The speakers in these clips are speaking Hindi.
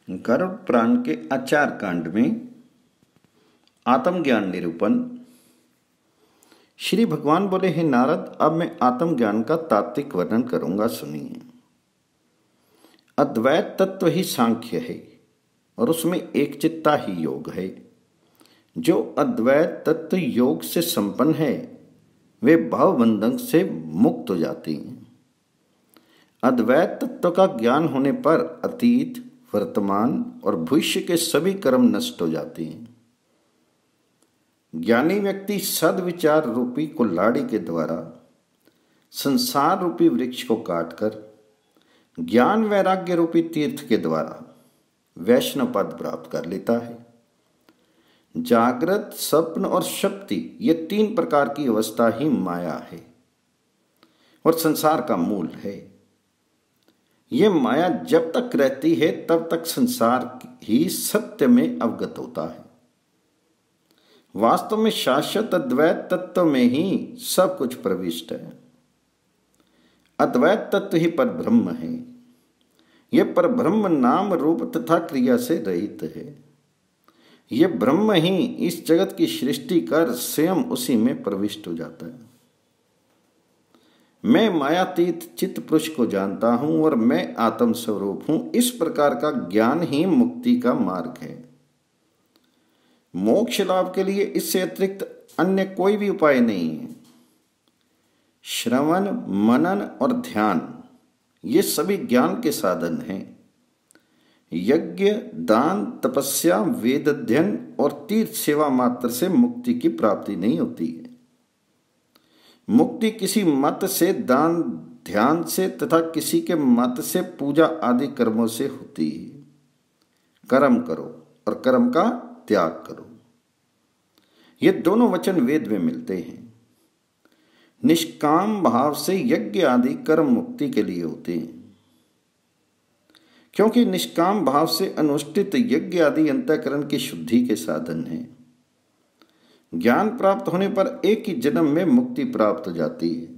गरुड़ पुराण के आचार कांड में आत्मज्ञान निरूपण। श्री भगवान बोले, हे नारद, अब मैं आत्मज्ञान का तात्विक वर्णन करूंगा, सुनिए। अद्वैत तत्व ही सांख्य है और उसमें एक चित्ता ही योग है। जो अद्वैत तत्व योग से संपन्न है वे भावबंधन से मुक्त हो जाते हैं। अद्वैत तत्व का ज्ञान होने पर अतीत, वर्तमान और भविष्य के सभी कर्म नष्ट हो जाते हैं। ज्ञानी व्यक्ति सद्विचार रूपी कुल्हाड़ी के द्वारा संसार रूपी वृक्ष को काटकर ज्ञान वैराग्य रूपी तीर्थ के द्वारा वैष्णव पद प्राप्त कर लेता है। जागृत, स्वप्न और शक्ति ये तीन प्रकार की अवस्था ही माया है और संसार का मूल है। ये माया जब तक रहती है तब तक संसार ही सत्य में अवगत होता है। वास्तव में शाश्वत अद्वैत तत्व में ही सब कुछ प्रविष्ट है। अद्वैत तत्व ही परब्रह्म है। यह परब्रह्म नाम रूप तथा क्रिया से रहित है। यह ब्रह्म ही इस जगत की सृष्टि कर स्वयं उसी में प्रविष्ट हो जाता है। मैं मायातीत चित्त पुरुष को जानता हूं और मैं आत्म स्वरूप हूं। इस प्रकार का ज्ञान ही मुक्ति का मार्ग है। मोक्ष लाभ के लिए इससे अतिरिक्त अन्य कोई भी उपाय नहीं है। श्रवण, मनन और ध्यान ये सभी ज्ञान के साधन हैं। यज्ञ, दान, तपस्या, वेद अध्ययन और तीर्थ सेवा मात्र से मुक्ति की प्राप्ति नहीं होती है। मुक्ति किसी मत से, दान ध्यान से तथा किसी के मत से पूजा आदि कर्मों से होती है। कर्म करो और कर्म का त्याग करो, ये दोनों वचन वेद में मिलते हैं। निष्काम भाव से यज्ञ आदि कर्म मुक्ति के लिए होते हैं, क्योंकि निष्काम भाव से अनुष्ठित यज्ञ आदि अंतःकरण की शुद्धि के साधन हैं। ज्ञान प्राप्त होने पर एक ही जन्म में मुक्ति प्राप्त हो जाती है।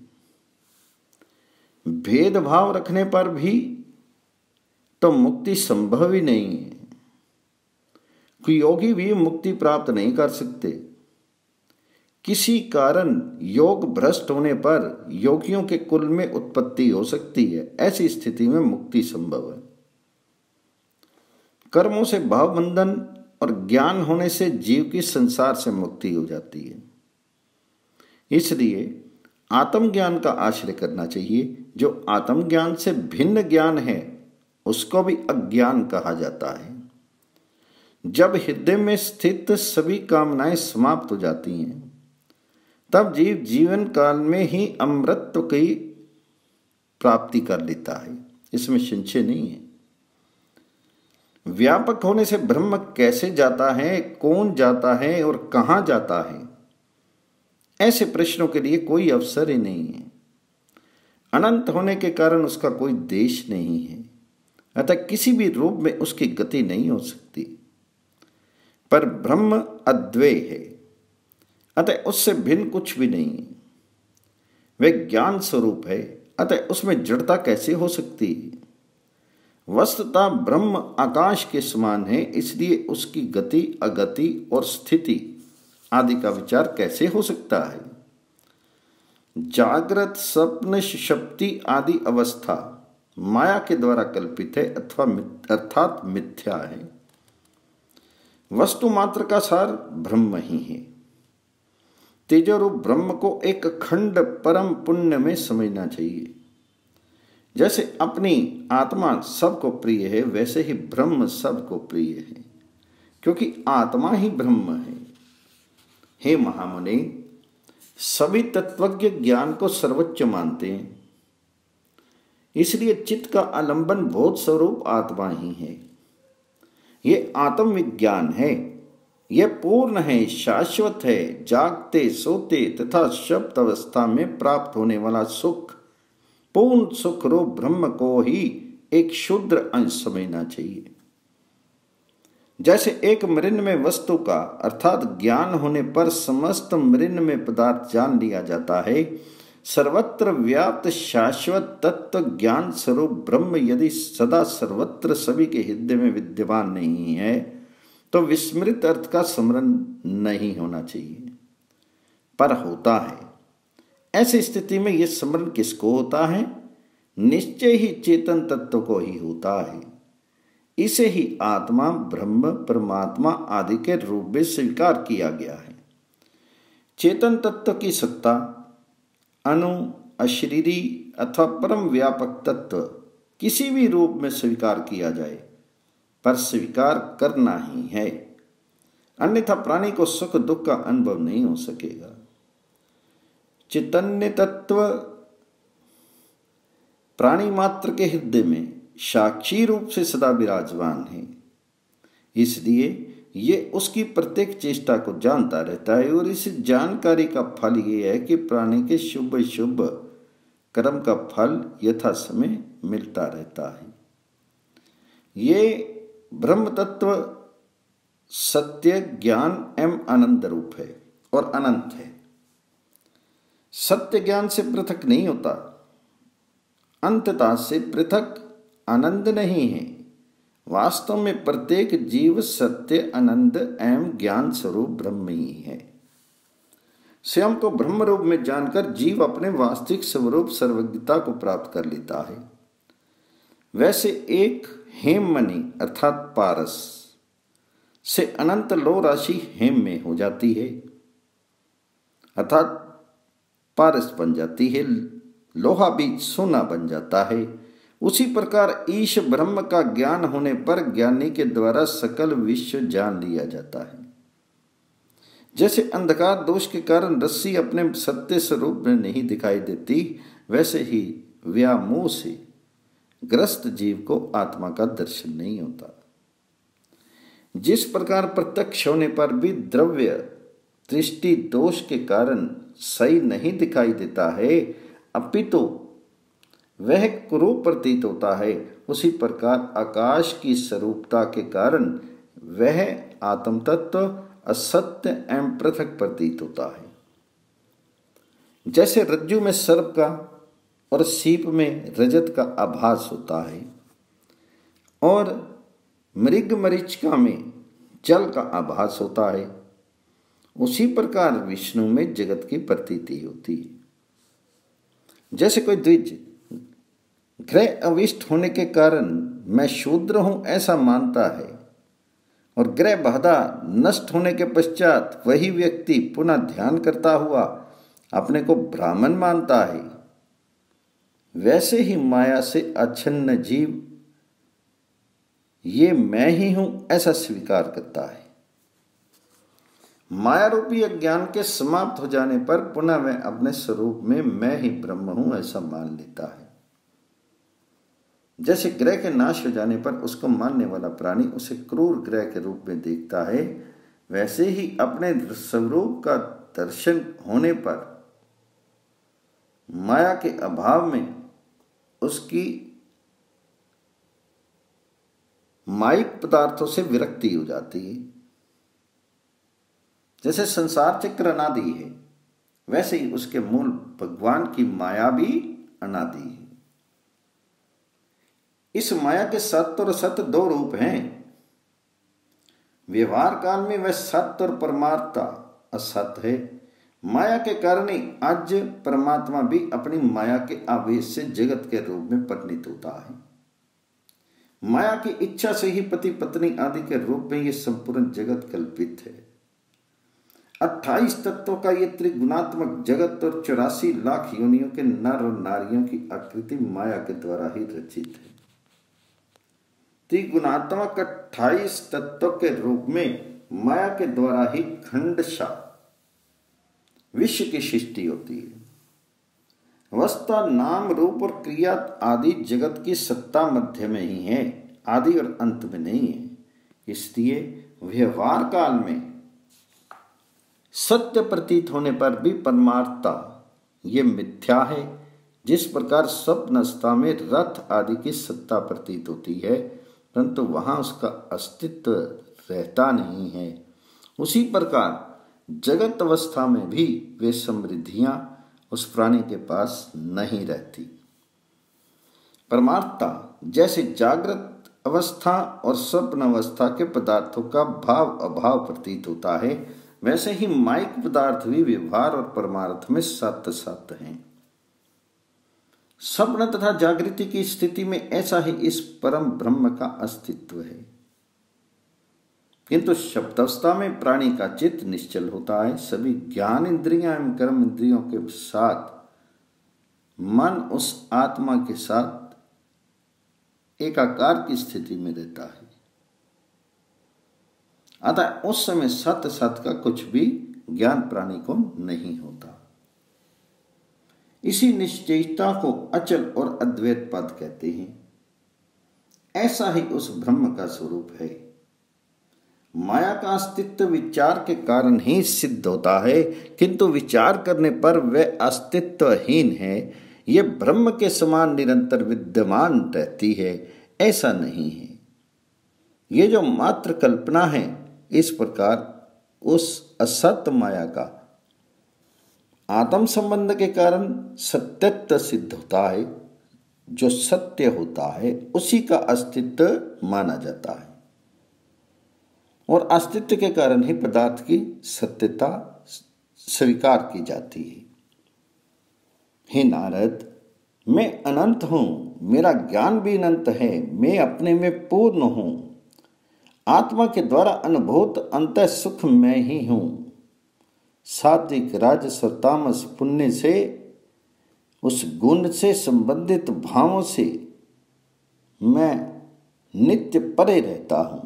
भेदभाव रखने पर भी तो मुक्ति संभव ही नहीं है। कोई योगी भी मुक्ति प्राप्त नहीं कर सकते। किसी कारण योग भ्रष्ट होने पर योगियों के कुल में उत्पत्ति हो सकती है। ऐसी स्थिति में मुक्ति संभव है। कर्मों से भाव बंधन और ज्ञान होने से जीव की संसार से मुक्ति हो जाती है। इसलिए आत्मज्ञान का आश्रय करना चाहिए। जो आत्मज्ञान से भिन्न ज्ञान है उसको भी अज्ञान कहा जाता है। जब हृदय में स्थित सभी कामनाएं समाप्त हो जाती हैं तब जीव जीवन काल में ही अमृतत्व की प्राप्ति कर लेता है। इसमें संशय नहीं है। व्यापक होने से ब्रह्म कैसे जाता है, कौन जाता है और कहां जाता है, ऐसे प्रश्नों के लिए कोई अवसर ही नहीं है। अनंत होने के कारण उसका कोई देश नहीं है, अतः किसी भी रूप में उसकी गति नहीं हो सकती। पर ब्रह्म अद्वय है, अतः उससे भिन्न कुछ भी नहीं है। वह ज्ञान स्वरूप है, अतः उसमें जड़ता कैसे हो सकती है। वस्तुतः ब्रह्म आकाश के समान है, इसलिए उसकी गति, अगति और स्थिति आदि का विचार कैसे हो सकता है। जागृत, स्वप्न, सुषुप्ति आदि अवस्था माया के द्वारा कल्पित है अर्थात मिथ्या है। वस्तु मात्र का सार ब्रह्म ही है। तेजोरूप ब्रह्म को एक अखंड परम पुण्य में समझना चाहिए। जैसे अपनी आत्मा सबको प्रिय है, वैसे ही ब्रह्म सबको प्रिय है, क्योंकि आत्मा ही ब्रह्म है। हे महामुनि, सभी तत्वज्ञ ज्ञान को सर्वोच्च मानते हैं। इसलिए चित्त का आलंबन बोध स्वरूप आत्मा ही है। ये आत्मविज्ञान है। यह पूर्ण है, शाश्वत है। जागते, सोते तथा शब्द अवस्था में प्राप्त होने वाला सुख, पूर्ण सुख रूप ब्रह्म को ही एक क्षुद्र अंश समझना चाहिए। जैसे एक मृण्मय वस्तु का अर्थात ज्ञान होने पर समस्त मृण्मय पदार्थ जान लिया जाता है, सर्वत्र व्याप्त शाश्वत तत्व ज्ञान स्वरूप ब्रह्म यदि सदा सर्वत्र सभी के हृदय में विद्यमान नहीं है तो विस्मृत अर्थ का स्मरण नहीं होना चाहिए, पर होता है। ऐसी स्थिति में यह स्मरण किसको होता है? निश्चय ही चेतन तत्व को ही होता है। इसे ही आत्मा, ब्रह्म, परमात्मा आदि के रूप में स्वीकार किया गया है। चेतन तत्व की सत्ता अणु, अशरीरी अथवा परम व्यापक तत्व किसी भी रूप में स्वीकार किया जाए, पर स्वीकार करना ही है, अन्यथा प्राणी को सुख दुख का अनुभव नहीं हो सकेगा। चैतन्य तत्व प्राणी मात्र के हृदय में साक्षी रूप से सदा विराजमान है, इसलिए ये उसकी प्रत्येक चेष्टा को जानता रहता है और इस जानकारी का फल ये है कि प्राणी के शुभ शुभ कर्म का फल यथा समय मिलता रहता है। ये ब्रह्म तत्व सत्य, ज्ञान एवं आनंद रूप है और अनंत है। सत्य ज्ञान से पृथक नहीं होता, अंततः से पृथक आनंद नहीं है। वास्तव में प्रत्येक जीव सत्य, आनंद एवं ज्ञान स्वरूप ब्रह्म ही है। स्वयं को ब्रह्म रूप में जानकर जीव अपने वास्तविक स्वरूप सर्वज्ञता को प्राप्त कर लेता है। वैसे एक हेममणि अर्थात पारस से अनंत लौह राशि हेम में हो जाती है, अर्थात पारस बन जाती है, लोहा भी सोना बन जाता है। उसी प्रकार ईश ब्रह्म का ज्ञान होने पर ज्ञानी के द्वारा सकल विश्व जान लिया जाता है। जैसे अंधकार दोष के कारण रस्सी अपने सत्य स्वरूप में नहीं दिखाई देती, वैसे ही व्यामोह से ग्रस्त जीव को आत्मा का दर्शन नहीं होता। जिस प्रकार प्रत्यक्ष होने पर भी द्रव्य दृष्टि दोष के कारण सही नहीं दिखाई देता है, अपितु वह कुरूप प्रतीत होता है, उसी प्रकार आकाश की स्वरूपता के कारण वह आत्म तत्व असत्य एवं पृथक प्रतीत होता है। जैसे रज्जु में सर्प का और सीप में रजत का आभास होता है और मृग मरीचिका में जल का आभास होता है, उसी प्रकार विष्णु में जगत की प्रतीति होती है। जैसे कोई द्विज ग्रह अविष्ट होने के कारण मैं शूद्र हूं ऐसा मानता है और ग्रह बाधा नष्ट होने के पश्चात वही व्यक्ति पुनः ध्यान करता हुआ अपने को ब्राह्मण मानता है, वैसे ही माया से अच्छन्न जीव ये मैं ही हूं ऐसा स्वीकार करता है। माया रूपी अज्ञान के समाप्त हो जाने पर पुनः वह अपने स्वरूप में मैं ही ब्रह्म हूं ऐसा मान लेता है। जैसे ग्रह के नाश हो जाने पर उसको मानने वाला प्राणी उसे क्रूर ग्रह के रूप में देखता है, वैसे ही अपने स्वरूप का दर्शन होने पर माया के अभाव में उसकी माइक पदार्थों से विरक्ति हो जाती है। जैसे संसार चक्र अनादि है, वैसे ही उसके मूल भगवान की माया भी अनादि है। इस माया के सत्य और असत दो रूप हैं। व्यवहार काल में वह सत्य और परमात्मा असत है। माया के कारण ही आज परमात्मा भी अपनी माया के आवेश से जगत के रूप में परिणित होता है। माया की इच्छा से ही पति पत्नी आदि के रूप में यह संपूर्ण जगत कल्पित है। 28 तत्वों का ये त्रिगुणात्मक जगत और 84 लाख योनियों के नर और नारियों की आकृति माया के द्वारा ही रचित है। त्रिगुणात्मक 28 तत्वों के रूप में माया के द्वारा ही खंडशः विश्व की सृष्टि होती है। वस्तुतः नाम रूप और क्रिया आदि जगत की सत्ता मध्य में ही है, आदि और अंत में नहीं है। इसलिए व्यवहार काल में सत्य प्रतीत होने पर भी परमार्थता ये मिथ्या है। जिस प्रकार स्वप्नस्था में रथ आदि की सत्ता प्रतीत होती है, परंतु वहां उसका अस्तित्व रहता नहीं है, उसी प्रकार जगत अवस्था में भी वे समृद्धियां उस प्राणी के पास नहीं रहती। परमार्थता जैसे जागृत अवस्था और स्वप्न अवस्था के पदार्थों का भाव अभाव प्रतीत होता है, वैसे ही माइक पदार्थ भी व्यवहार और परमार्थ में साथ साथ हैं। स्वप्न तथा जागृति की स्थिति में ऐसा ही इस परम ब्रह्म का अस्तित्व है, किंतु शब्दावस्था में प्राणी का चित्त निश्चल होता है। सभी ज्ञान इंद्रियां एवं कर्म इंद्रियों के साथ मन उस आत्मा के साथ एकाकार की स्थिति में रहता है। अतः उस समय सत सत का कुछ भी ज्ञान प्राणी को नहीं होता। इसी निश्चयता को अचल और अद्वैत पद कहते हैं। ऐसा ही उस ब्रह्म का स्वरूप है। माया का अस्तित्व विचार के कारण ही सिद्ध होता है, किंतु विचार करने पर वह अस्तित्वहीन है। यह ब्रह्म के समान निरंतर विद्यमान रहती है, ऐसा नहीं है। ये जो मात्र कल्पना है, इस प्रकार उस असत माया का आत्म संबंध के कारण सत्यत्व सिद्ध होता है। जो सत्य होता है उसी का अस्तित्व माना जाता है, और अस्तित्व के कारण ही पदार्थ की सत्यता स्वीकार की जाती है। हे नारद, मैं अनंत हूं, मेरा ज्ञान भी अनंत है, मैं अपने में पूर्ण हूं, आत्मा के द्वारा अनुभूत अंतः सुख मैं ही हूं। सात्विक राजस और तामस पुण्य से, उस गुण से संबंधित भावों से मैं नित्य परे रहता हूं।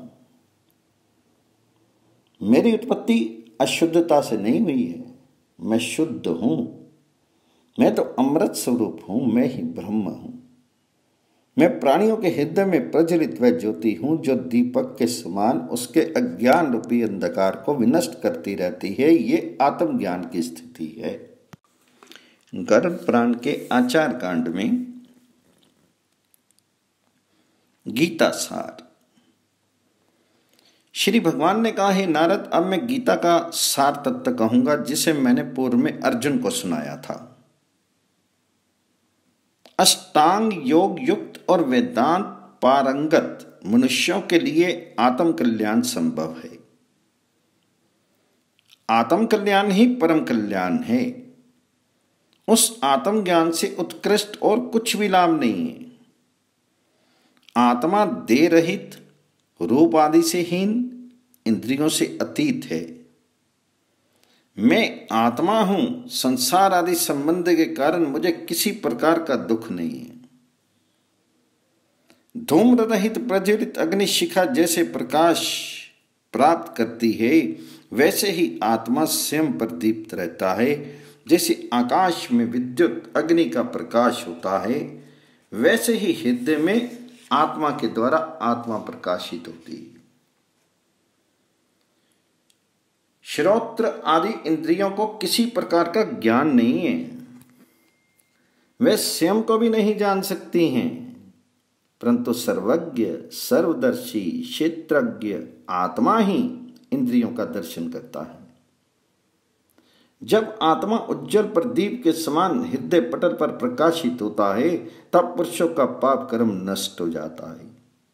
मेरी उत्पत्ति अशुद्धता से नहीं हुई है, मैं शुद्ध हूं। मैं तो अमृत स्वरूप हूं, मैं ही ब्रह्म हूं। मैं प्राणियों के हृदय में प्रज्वलित वह ज्योति हूं जो दीपक के समान उसके अज्ञान रूपी अंधकार को विनष्ट करती रहती है। ये आत्मज्ञान की स्थिति है। गर्भ पुराण के आचार कांड में गीता सार श्री भगवान ने कहा, हे नारद, अब मैं गीता का सार तत्व कहूंगा जिसे मैंने पूर्व में अर्जुन को सुनाया था। अष्टांग योग युक्त और वेदांत पारंगत मनुष्यों के लिए आत्म कल्याण संभव है। आत्म कल्याण ही परम कल्याण है। उस आत्म ज्ञान से उत्कृष्ट और कुछ भी लाभ नहीं है। आत्मा देह रहित, रूप आदि से हीन, इंद्रियों से अतीत है। मैं आत्मा हूं, संसार आदि संबंध के कारण मुझे किसी प्रकार का दुख नहीं है। धूम्र रहित प्रज्वलित अग्नि शिखा जैसे प्रकाश प्राप्त करती है, वैसे ही आत्मा स्वयं प्रदीप्त रहता है। जैसे आकाश में विद्युत अग्नि का प्रकाश होता है, वैसे ही हृदय में आत्मा के द्वारा आत्मा प्रकाशित होती है। श्रोत्र आदि इंद्रियों को किसी प्रकार का ज्ञान नहीं है, वे स्वयं को भी नहीं जान सकती हैं, परंतु सर्वज्ञ, सर्वदर्शी, क्षेत्रज्ञ आत्मा ही इंद्रियों का दर्शन करता है। जब आत्मा उज्जवल प्रदीप के समान हृदय पटल पर प्रकाशित होता है, तब पुरुषों का पाप कर्म नष्ट हो जाता है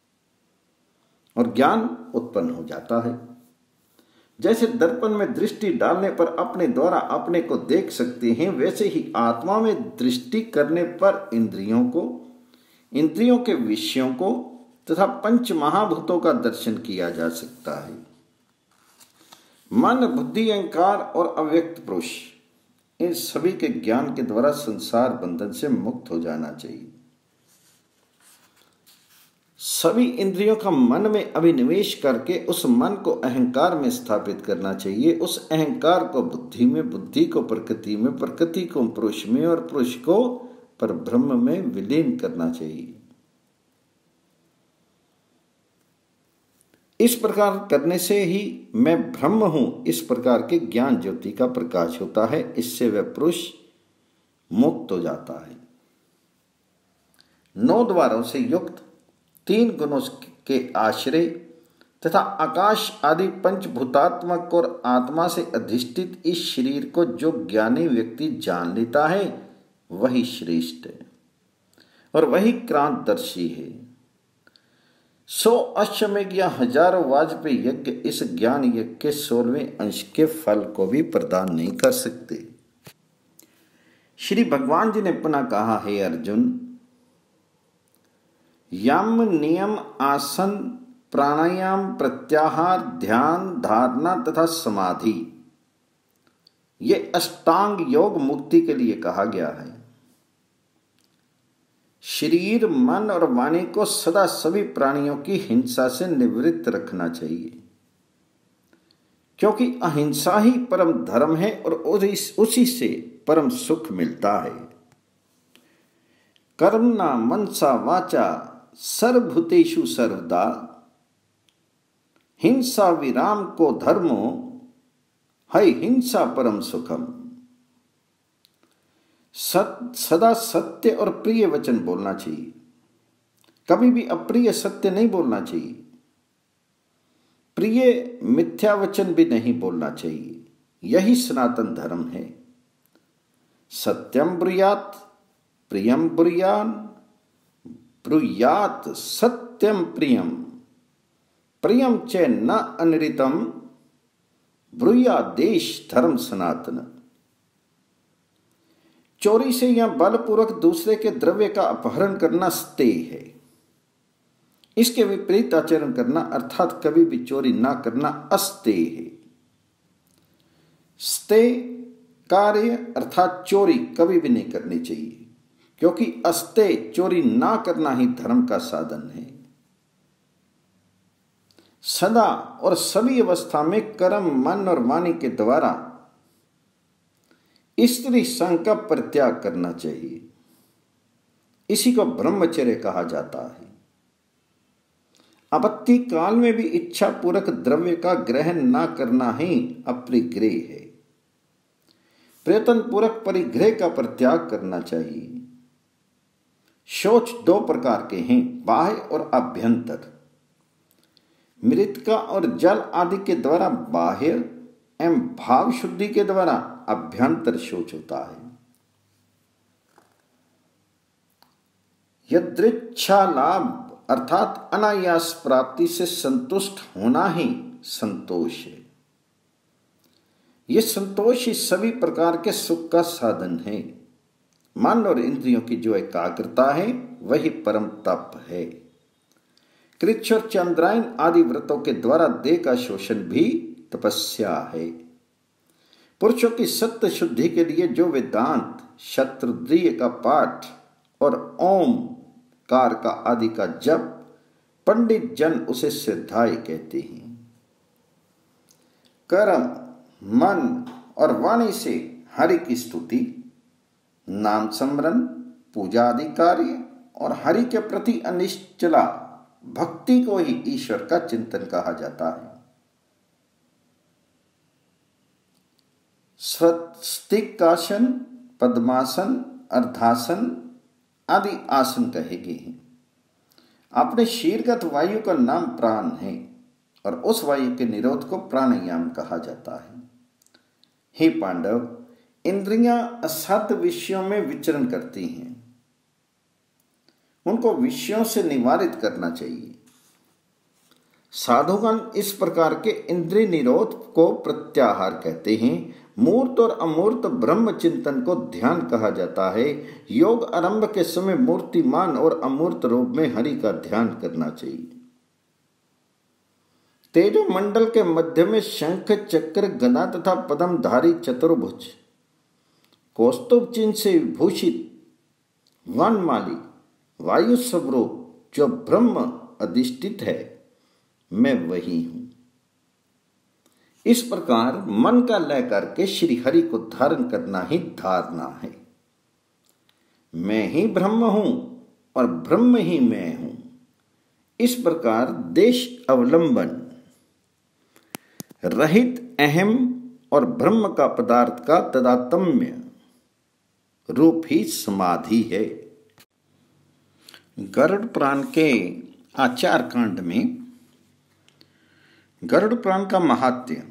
और ज्ञान उत्पन्न हो जाता है। जैसे दर्पण में दृष्टि डालने पर अपने द्वारा अपने को देख सकते हैं, वैसे ही आत्मा में दृष्टि करने पर इंद्रियों को, इंद्रियों के विषयों को तथा पंच महाभूतों का दर्शन किया जा सकता है। मन, बुद्धि, अहंकार और अव्यक्त पुरुष, इन सभी के ज्ञान के द्वारा संसार बंधन से मुक्त हो जाना चाहिए। सभी इंद्रियों का मन में अभिनिवेश करके उस मन को अहंकार में स्थापित करना चाहिए। उस अहंकार को बुद्धि में, बुद्धि को प्रकृति में, प्रकृति को पुरुष में और पुरुष को परब्रह्म में विलीन करना चाहिए। इस प्रकार करने से ही मैं ब्रह्म हूं, इस प्रकार के ज्ञान ज्योति का प्रकाश होता है। इससे वह पुरुष मुक्त हो जाता है। 9 द्वारों से युक्त 3 गुणों के आश्रय तथा आकाश आदि पंचभूतात्मक और आत्मा से अधिष्ठित इस शरीर को जो ज्ञानी व्यक्ति जान लेता है वही श्रेष्ठ है और वही क्रांतदर्शी है। 100 अश्वमेघ या हजारों वाजपेयी यज्ञ इस ज्ञान यज्ञ के 16वें अंश के फल को भी प्रदान नहीं कर सकते। श्री भगवान जी ने पुनः कहा, हे अर्जुन, यम नियम आसन प्राणायाम प्रत्याहार ध्यान धारणा तथा समाधि ये अष्टांग योग मुक्ति के लिए कहा गया है। शरीर मन और वाणी को सदा सभी प्राणियों की हिंसा से निवृत्त रखना चाहिए, क्योंकि अहिंसा ही परम धर्म है और उसी से परम सुख मिलता है। कर्मणा मनसा वाचा सर्वभूतेषु सर्वदा हिंसा विराम को धर्मो है हिंसा परम सुखम। सदा सत्य और प्रिय वचन बोलना चाहिए, कभी भी अप्रिय सत्य नहीं बोलना चाहिए, प्रिय मिथ्या वचन भी नहीं बोलना चाहिए। यही सनातन धर्म है। सत्यम ब्रूयात प्रियम ब्रूयान ब्रूयात सत्यम प्रियम प्रियम च न अनृतम ब्रूया देश धर्म सनातन। चोरी से या बलपूर्वक दूसरे के द्रव्य का अपहरण करना स्तेय है। इसके विपरीत आचरण करना अर्थात कभी भी चोरी ना करना अस्तेय है। स्तेय कार्य अर्थात चोरी कभी भी नहीं करनी चाहिए, क्योंकि अस्तेय चोरी ना करना ही धर्म का साधन है। सदा और सभी अवस्था में कर्म मन और वाणी के द्वारा स्त्री संग का परित्याग करना चाहिए। इसी को ब्रह्मचर्य कहा जाता है। आपत्ति काल में भी इच्छा पूर्वक द्रव्य का ग्रहण न करना ही अपरिग्रह है। प्रयत्न पूर्वक परिग्रह का परित्याग करना चाहिए। शौच 2 प्रकार के हैं, बाह्य और आभ्यंतर। मृतिका और जल आदि के द्वारा बाह्य एवं भाव शुद्धि के द्वारा अभ्यंतर शौच होता है। यदृच्छा लाभ अर्थात अनायास प्राप्ति से संतुष्ट होना ही संतोष है। यह संतोष ही सभी प्रकार के सुख का साधन है। मन और इंद्रियों की जो एकाग्रता है वही परम तप है। कृच्छ और चंद्रायन आदि व्रतों के द्वारा देह का शोषण भी तपस्या है। पुरुषों की सत्य शुद्धि के लिए जो वेदांत शत्रुद्रिय का पाठ और ओम कार का आदि का जप पंडित जन उसे श्रद्धाई कहते हैं। कर्म मन और वाणी से हरि की स्तुति नाम स्मरण पूजा आदि कार्य और हरि के प्रति अनिश्चला भक्ति को ही ईश्वर का चिंतन कहा जाता है। स्वस्तिकासन पद्मासन अर्धासन आदि आसन कहे गए हैं। अपने शीरगत वायु का नाम प्राण है और उस वायु के निरोध को प्राणायाम कहा जाता है। हे पांडव, इंद्रियां असाध्य विषयों में विचरण करती हैं, उनको विषयों से निवारित करना चाहिए। साधुगण इस प्रकार के इंद्रिय निरोध को प्रत्याहार कहते हैं। मूर्त और अमूर्त ब्रह्म चिंतन को ध्यान कहा जाता है। योग आरंभ के समय मूर्तिमान और अमूर्त रूप में हरि का ध्यान करना चाहिए। तेजो मंडल के मध्य में शंख चक्र गदा तथा पद्मधारी चतुर्भुज कौस्तुभ चिन्ह से विभूषित वनमाली वायु स्वरूप जो ब्रह्म अधिष्ठित है, मैं वही हूं। इस प्रकार मन का लय करके श्री हरि को धारण करना ही धारणा है। मैं ही ब्रह्म हूं और ब्रह्म ही मैं हूं। इस प्रकार देश अवलंबन रहित अहम और ब्रह्म का पदार्थ का तादात्म्य रूप ही समाधि है। गरुड़ पुराण के आचार कांड में गरुड़ पुराण का महात्म्य।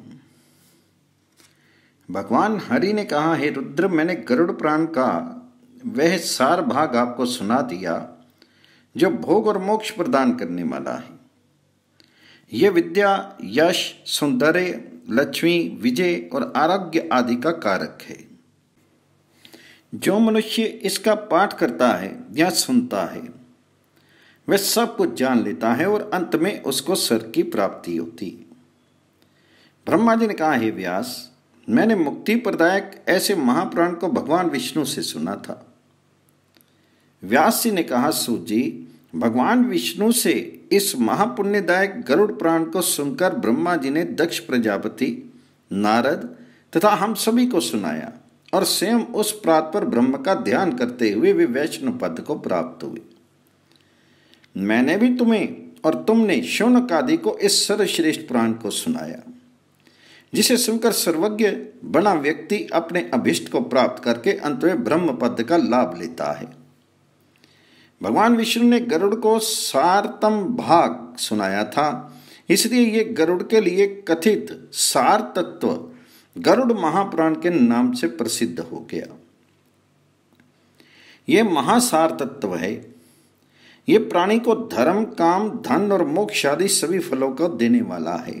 भगवान हरि ने कहा, हे रुद्र, मैंने गरुड़ पुराण का वह सार भाग आपको सुना दिया जो भोग और मोक्ष प्रदान करने वाला है। यह विद्या, यश, सौंदर्य, लक्ष्मी, विजय और आरोग्य आदि का कारक है। जो मनुष्य इसका पाठ करता है या सुनता है वह सब कुछ जान लेता है और अंत में उसको स्वर्ग की प्राप्ति होती है। ब्रह्मा जी ने कहा, हे व्यास, मैंने मुक्ति प्रदायक ऐसे महापुराण को भगवान विष्णु से सुना था। व्यास जी ने कहा, सूत जी, भगवान विष्णु से इस महापुण्यदायक गरुड़ पुराण को सुनकर ब्रह्मा जी ने दक्ष प्रजापति, नारद तथा हम सभी को सुनाया और स्वयं उस प्रात पर ब्रह्म का ध्यान करते हुए वे वैष्णव पद को प्राप्त हुए। मैंने भी तुम्हें और तुमने शौनक आदि को इस सर्वश्रेष्ठ पुराण को सुनाया, जिसे सुनकर सर्वज्ञ बना व्यक्ति अपने अभिष्ट को प्राप्त करके अंत में ब्रह्म पद का लाभ लेता है। भगवान विष्णु ने गरुड़ को सारतम भाग सुनाया था, इसलिए ये गरुड़ के लिए कथित सार तत्व गरुड़ महापुराण के नाम से प्रसिद्ध हो गया। ये महासार तत्व है। ये प्राणी को धर्म, काम, धन और मोक्ष आदि सभी फलों को देने वाला है।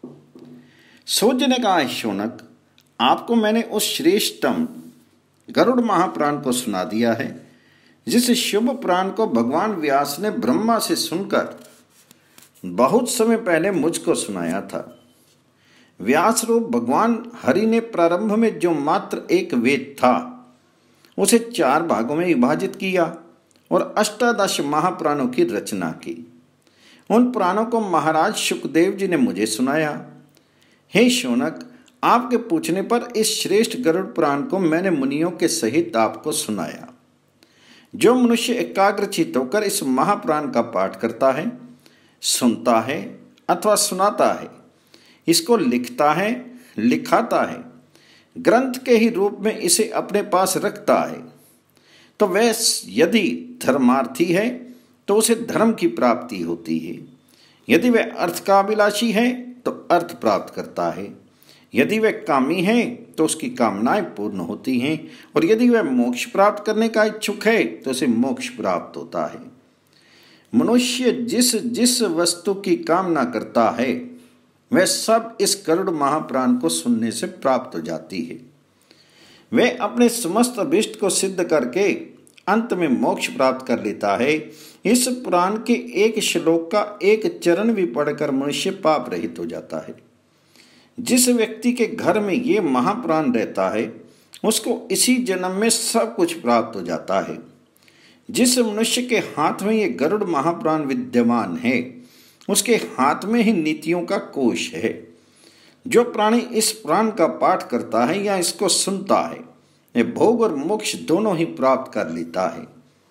सूर्य ने कहा, शौनक, आपको मैंने उस श्रेष्ठतम गरुड़ महापुराण को सुना दिया है जिस शुभ पुराण को भगवान व्यास ने ब्रह्मा से सुनकर बहुत समय पहले मुझको सुनाया था। व्यास रूप भगवान हरि ने प्रारंभ में जो मात्र एक वेद था उसे 4 भागों में विभाजित किया और 18 महापुराणों की रचना की। उन पुराणों को महाराज शुकदेव जी ने मुझे सुनाया। हे शौनक, आपके पूछने पर इस श्रेष्ठ गरुड़ पुराण को मैंने मुनियों के सहित आपको सुनाया। जो मनुष्य एकाग्रचित्त होकर इस महापुराण का पाठ करता है, सुनता है अथवा सुनाता है, इसको लिखता है, लिखाता है, ग्रंथ के ही रूप में इसे अपने पास रखता है, तो वह यदि धर्मार्थी है तो उसे धर्म की प्राप्ति होती है। यदि वह अर्थ का अभिलाषी है तो अर्थ प्राप्त करता है। यदि वह कामी है तो उसकी कामनाएं पूर्ण होती हैं, और यदि वह मोक्ष प्राप्त करने का इच्छुक है तो उसे मोक्ष प्राप्त होता है। मनुष्य जिस जिस वस्तु की कामना करता है वह सब इस गरुड़ महापुराण को सुनने से प्राप्त हो जाती है। वह अपने समस्त अभिष्ट को सिद्ध करके अंत में मोक्ष प्राप्त कर लेता है। इस पुराण के एक श्लोक का एक चरण भी पढ़कर मनुष्य पाप रहित हो जाता है। जिस व्यक्ति के घर में ये महापुराण रहता है उसको इसी जन्म में सब कुछ प्राप्त हो जाता है। जिस मनुष्य के हाथ में ये गरुड़ महापुराण विद्यमान है उसके हाथ में ही नीतियों का कोश है। जो प्राणी इस पुराण का पाठ करता है या इसको सुनता है वह भोग और मोक्ष दोनों ही प्राप्त कर लेता है।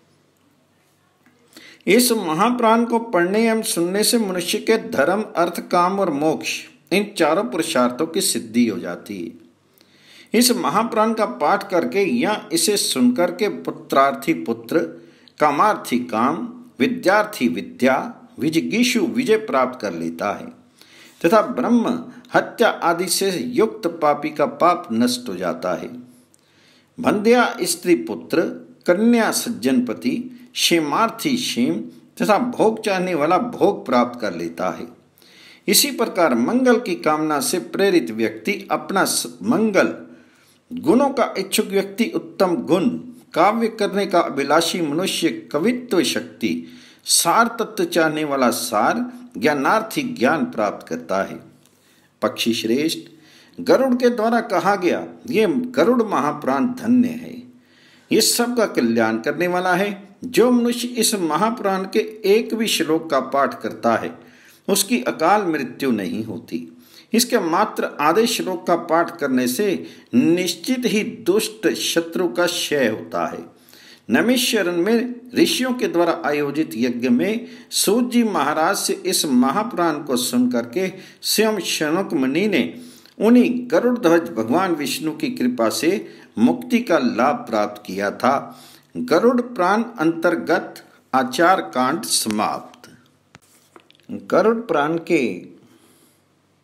इस महापुराण को पढ़ने एवं सुनने से मनुष्य के धर्म, अर्थ, काम और मोक्ष इन 4 पुरुषार्थों की सिद्धि हो जाती है। इस महापुराण का पाठ करके या इसे सुनकर के पुत्रार्थी पुत्र, कामार्थी काम, विद्यार्थी विद्या, विजिगीषु विजय प्राप्त कर लेता है तथा ब्रह्म हत्या आदि से युक्त पापी का पाप नष्ट हो जाता है। बंध्या स्त्री पुत्र, कन्या सज्जनपति, क्षेमार्थी क्षेम तथा भोग चाहने वाला भोग प्राप्त कर लेता है। इसी प्रकार मंगल की कामना से प्रेरित व्यक्ति अपना मंगल, गुणों का इच्छुक व्यक्ति उत्तम गुण, काव्य करने का अभिलाषी मनुष्य कवित्व शक्ति, सार तत्व चाहने वाला सार, ज्ञानार्थी ज्ञान प्राप्त करता है। पक्षी श्रेष्ठ, गरुड़ के द्वारा कहा गया ये गरुड़ महापुराण धन्य है। ये सबका कल्याण करने वाला है। जो मनुष्य इस महापुराण के एक भी श्लोक का पाठ करता है उसकी अकाल मृत्यु नहीं होती। इसके मात्र आधे श्लोक का पाठ करने से निश्चित ही दुष्ट शत्रु का क्षय होता है। नैमिषारण्य में ऋषियों के द्वारा आयोजित यज्ञ में सूत जी महाराज से इस महापुराण को सुन करके स्वयं शौनक मुनि ने उन्हीं गरुड़ ध्वज भगवान विष्णु की कृपा से मुक्ति का लाभ प्राप्त किया था। गरुड़ पुराण अंतर्गत आचार कांड समाप्त। गरुड़ पुराण के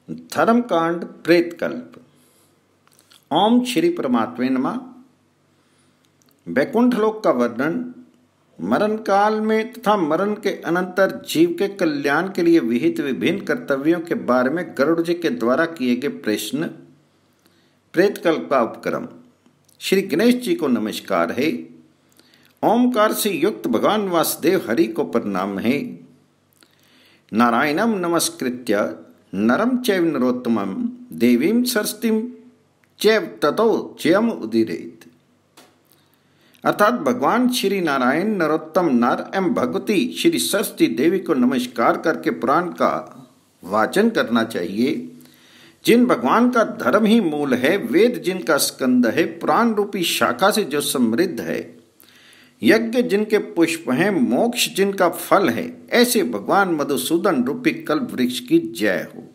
धर्मकांड प्रेतकल्प। ओम श्री परमात्मे नमः। वैकुंठ लोक का वर्णन मरण काल में तथा मरण के अनंतर जीव के कल्याण के लिए विहित विभिन्न कर्तव्यों के बारे में गरुड़ जी के द्वारा किए गए प्रश्न। प्रेतकल्प का उपक्रम। श्री गणेश जी को नमस्कार है। ओमकार से युक्त भगवान वासुदेव हरि को प्रणाम है। नारायणम नमस्कृत्य नरम चैव नरोत्तमम देवीं सरस्वतीं चैव ततो जयम उदीरयेत्। अर्थात भगवान श्री नारायण नरोत्तम नर एवं भगवती श्री सरस्वती देवी को नमस्कार करके पुराण का वाचन करना चाहिए। जिन भगवान का धर्म ही मूल है, वेद जिनका स्कंद है, पुराण रूपी शाखा से जो समृद्ध है, यज्ञ जिनके पुष्प हैं, मोक्ष जिनका फल है, ऐसे भगवान मधुसूदन रूपी कल्प वृक्ष की जय हो।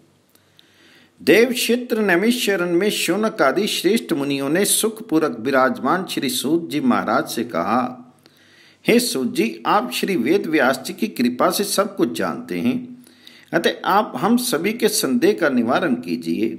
देव क्षेत्र नैमिषारण्य में शौनक आदि श्रेष्ठ मुनियों ने सुखपूर्वक विराजमान श्री सूत जी महाराज से कहा, हे सूत जी, आप श्री वेद व्यास जी की कृपा से सब कुछ जानते हैं, अतः आप हम सभी के संदेह का निवारण कीजिए।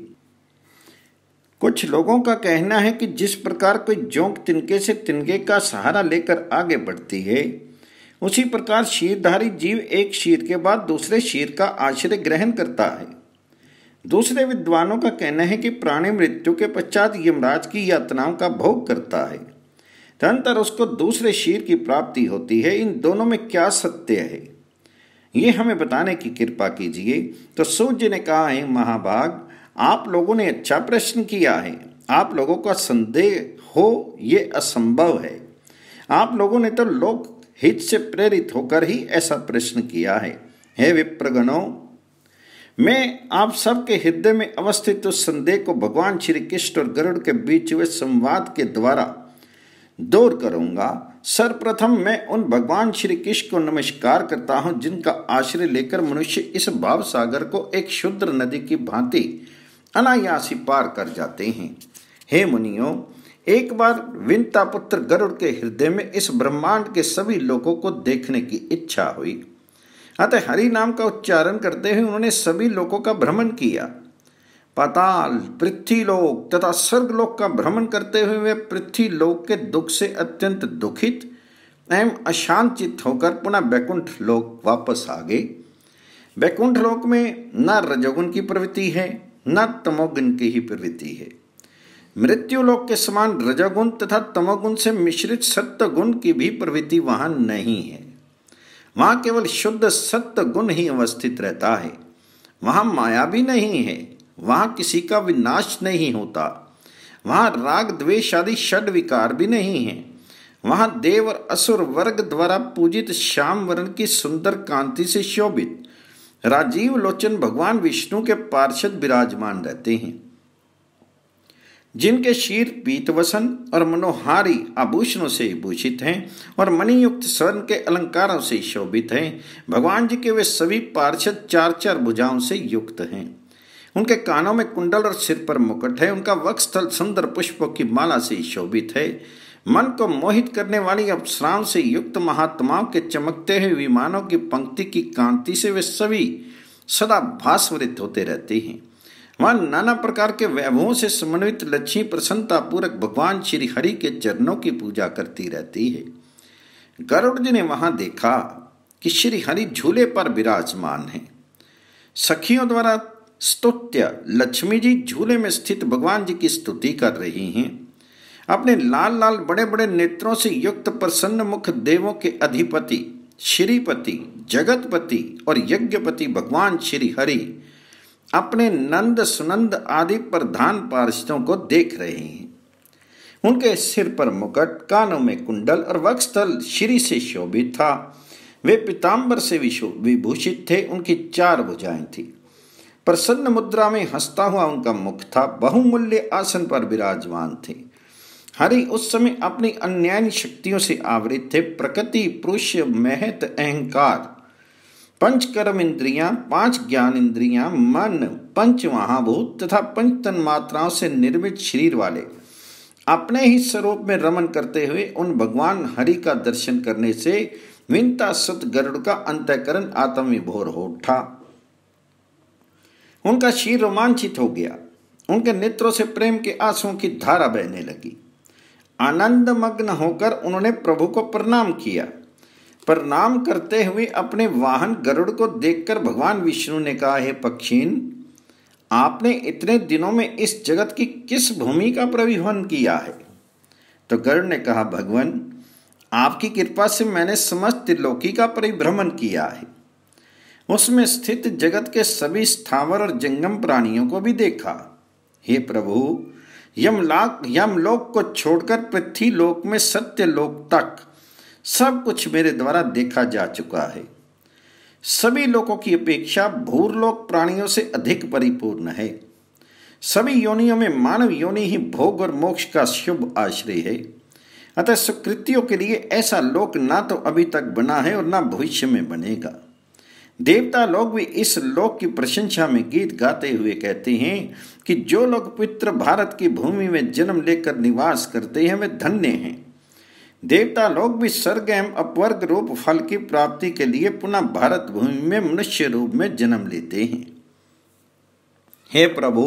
कुछ लोगों का कहना है कि जिस प्रकार कोई जोंक तिनके से तिनके का सहारा लेकर आगे बढ़ती है, उसी प्रकार शीरधारी जीव एक शीर के बाद दूसरे शीर का आश्रय ग्रहण करता है। दूसरे विद्वानों का कहना है कि प्राणी मृत्यु के पश्चात यमराज की यातनाओं का भोग करता है, तदनंतर उसको दूसरे शीर की प्राप्ति होती है। इन दोनों में क्या सत्य है, ये हमें बताने की कृपा कीजिए। तो सूत जी ने कहा है, महाभाग, आप लोगों ने अच्छा प्रश्न किया है। आप लोगों का संदेह हो ये असंभव है। आप लोगों ने तो लोक हित से प्रेरित होकर ही ऐसा प्रश्न किया है। हे विप्रगणों, मैं आप सबके हृदय में अवस्थित उस संदेह को भगवान श्री कृष्ण और गरुड़ के बीच हुए संवाद के द्वारा दूर करूंगा। सर्वप्रथम मैं उन भगवान श्री कृष्ण को नमस्कार करता हूं, जिनका आश्रय लेकर मनुष्य इस भाव सागर को एक शुद्र नदी की भांति अनायासी पार कर जाते हैं। हे मुनियों, एक बार विंता पुत्र गरुड़ के हृदय में इस ब्रह्मांड के सभी लोगों को देखने की इच्छा हुई। अतः हरि नाम का उच्चारण करते हुए उन्होंने सभी लोगों का भ्रमण किया। पाताल, पृथ्वीलोक तथा स्वर्गलोक का भ्रमण करते हुए वे पृथ्वीलोक के दुख से अत्यंत दुखित एवं अशांत होकर पुनः वैकुंठ लोक वापस आ गए। वैकुंठ लोक में न रजोगुण की प्रवृत्ति है, न तमोगुण की ही प्रवृत्ति है। मृत्यु लोक के समान रजोगुण तथा तमोगुण से मिश्रित सत्य गुण की भी प्रवृत्ति वहां नहीं है। वहां केवल शुद्ध सत्य गुण ही अवस्थित रहता है। वहां माया भी नहीं है। वहां किसी का विनाश नहीं होता। वहां राग द्वेष आदि षड विकार भी नहीं है। वहां देव और असुर वर्ग द्वारा पूजित श्याम वर्ण की सुंदर कांति से शोभित राजीव लोचन भगवान विष्णु के पार्षद विराजमान रहते हैं, जिनके शीर पीतवसन और मनोहारी आभूषणों से भूषित हैं और मणियुक्त स्वर्ण के अलंकारों से शोभित हैं। भगवान जी के वे सभी पार्षद चार चार भुजाओं से युक्त हैं। उनके कानों में कुंडल और सिर पर मुकुट है। उनका वक्षस्थल सुंदर पुष्पों की माला से शोभित है। मन को मोहित करने वाली अप्सराओं से युक्त महात्माओं के चमकते हुए विमानों की पंक्ति की कांति से वे सभी सदा भास्वरित होते रहते हैं। वहां नाना प्रकार के वैभवों से समन्वित लक्ष्मी प्रसन्नता पूर्वक भगवान श्री हरि के चरणों की पूजा करती रहती है। गरुड़ जी ने वहां देखा कि श्री हरि झूले पर विराजमान हैं। सखियों द्वारा स्तुत्य लक्ष्मी जी झूले में स्थित भगवान जी की स्तुति कर रही हैं। अपने लाल लाल बड़े बड़े नेत्रों से युक्त प्रसन्न मुख देवों के अधिपति श्रीपति, जगतपति और यज्ञपति भगवान श्री हरि अपने नंद सुनंद आदि प्रधान पार्षदों को देख रहे हैं। उनके सिर पर मुकुट, कानों में कुंडल और वक्षस्थल श्री से शोभित था। वे पीतांबर से विभूषित थे। उनकी चार भुजाएं थी। प्रसन्न मुद्रा में हंसता हुआ उनका मुख था। बहुमूल्य आसन पर विराजमान थे। हरि उस समय अपनी अन्यायी शक्तियों से आवृत थे। प्रकृति, पुरुष, महत, अहंकार, पंच कर्म इंद्रियां, पांच ज्ञान इंद्रियां, मन, पंच महाभूत तथा पंच तन मात्राओं से निर्मित शरीर वाले अपने ही स्वरूप में रमन करते हुए उन भगवान हरि का दर्शन करने से विंता सुत गरुड़ का अंतःकरण आत्म विभोर हो उठा। उनका शीर रोमांचित हो गया। उनके नेत्रों से प्रेम के आंसुओं की धारा बहने लगी। आनंद मग्न होकर उन्होंने प्रभु को प्रणाम किया। प्रणाम करते हुए अपने वाहन गरुड़ को देखकर भगवान विष्णु ने कहा, हे पक्षीन, आपने इतने दिनों में इस जगत की किस भूमि का परिवहन किया है? तो गरुड़ ने कहा, भगवान, आपकी कृपा से मैंने समस्त त्रिलोकी का परिभ्रमण किया है। उसमें स्थित जगत के सभी स्थावर और जंगम प्राणियों को भी देखा। हे प्रभु, यमलोक को छोड़कर पृथ्वी लोक में सत्य लोक तक सब कुछ मेरे द्वारा देखा जा चुका है। सभी लोगों की अपेक्षा भूरलोक प्राणियों से अधिक परिपूर्ण है। सभी योनियों में मानव योनि ही भोग और मोक्ष का शुभ आश्रय है। अतः सुकृतियों के लिए ऐसा लोक ना तो अभी तक बना है और ना भविष्य में बनेगा। देवता लोग भी इस लोक की प्रशंसा में गीत गाते हुए कहते हैं कि जो लोग पवित्र भारत की भूमि में जन्म लेकर निवास करते हैं वे धन्य हैं। देवता लोग भी स्वर्ग एवं अपवर्ग रूप फल की प्राप्ति के लिए पुनः भारत भूमि में मनुष्य रूप में जन्म लेते हैं। हे प्रभु,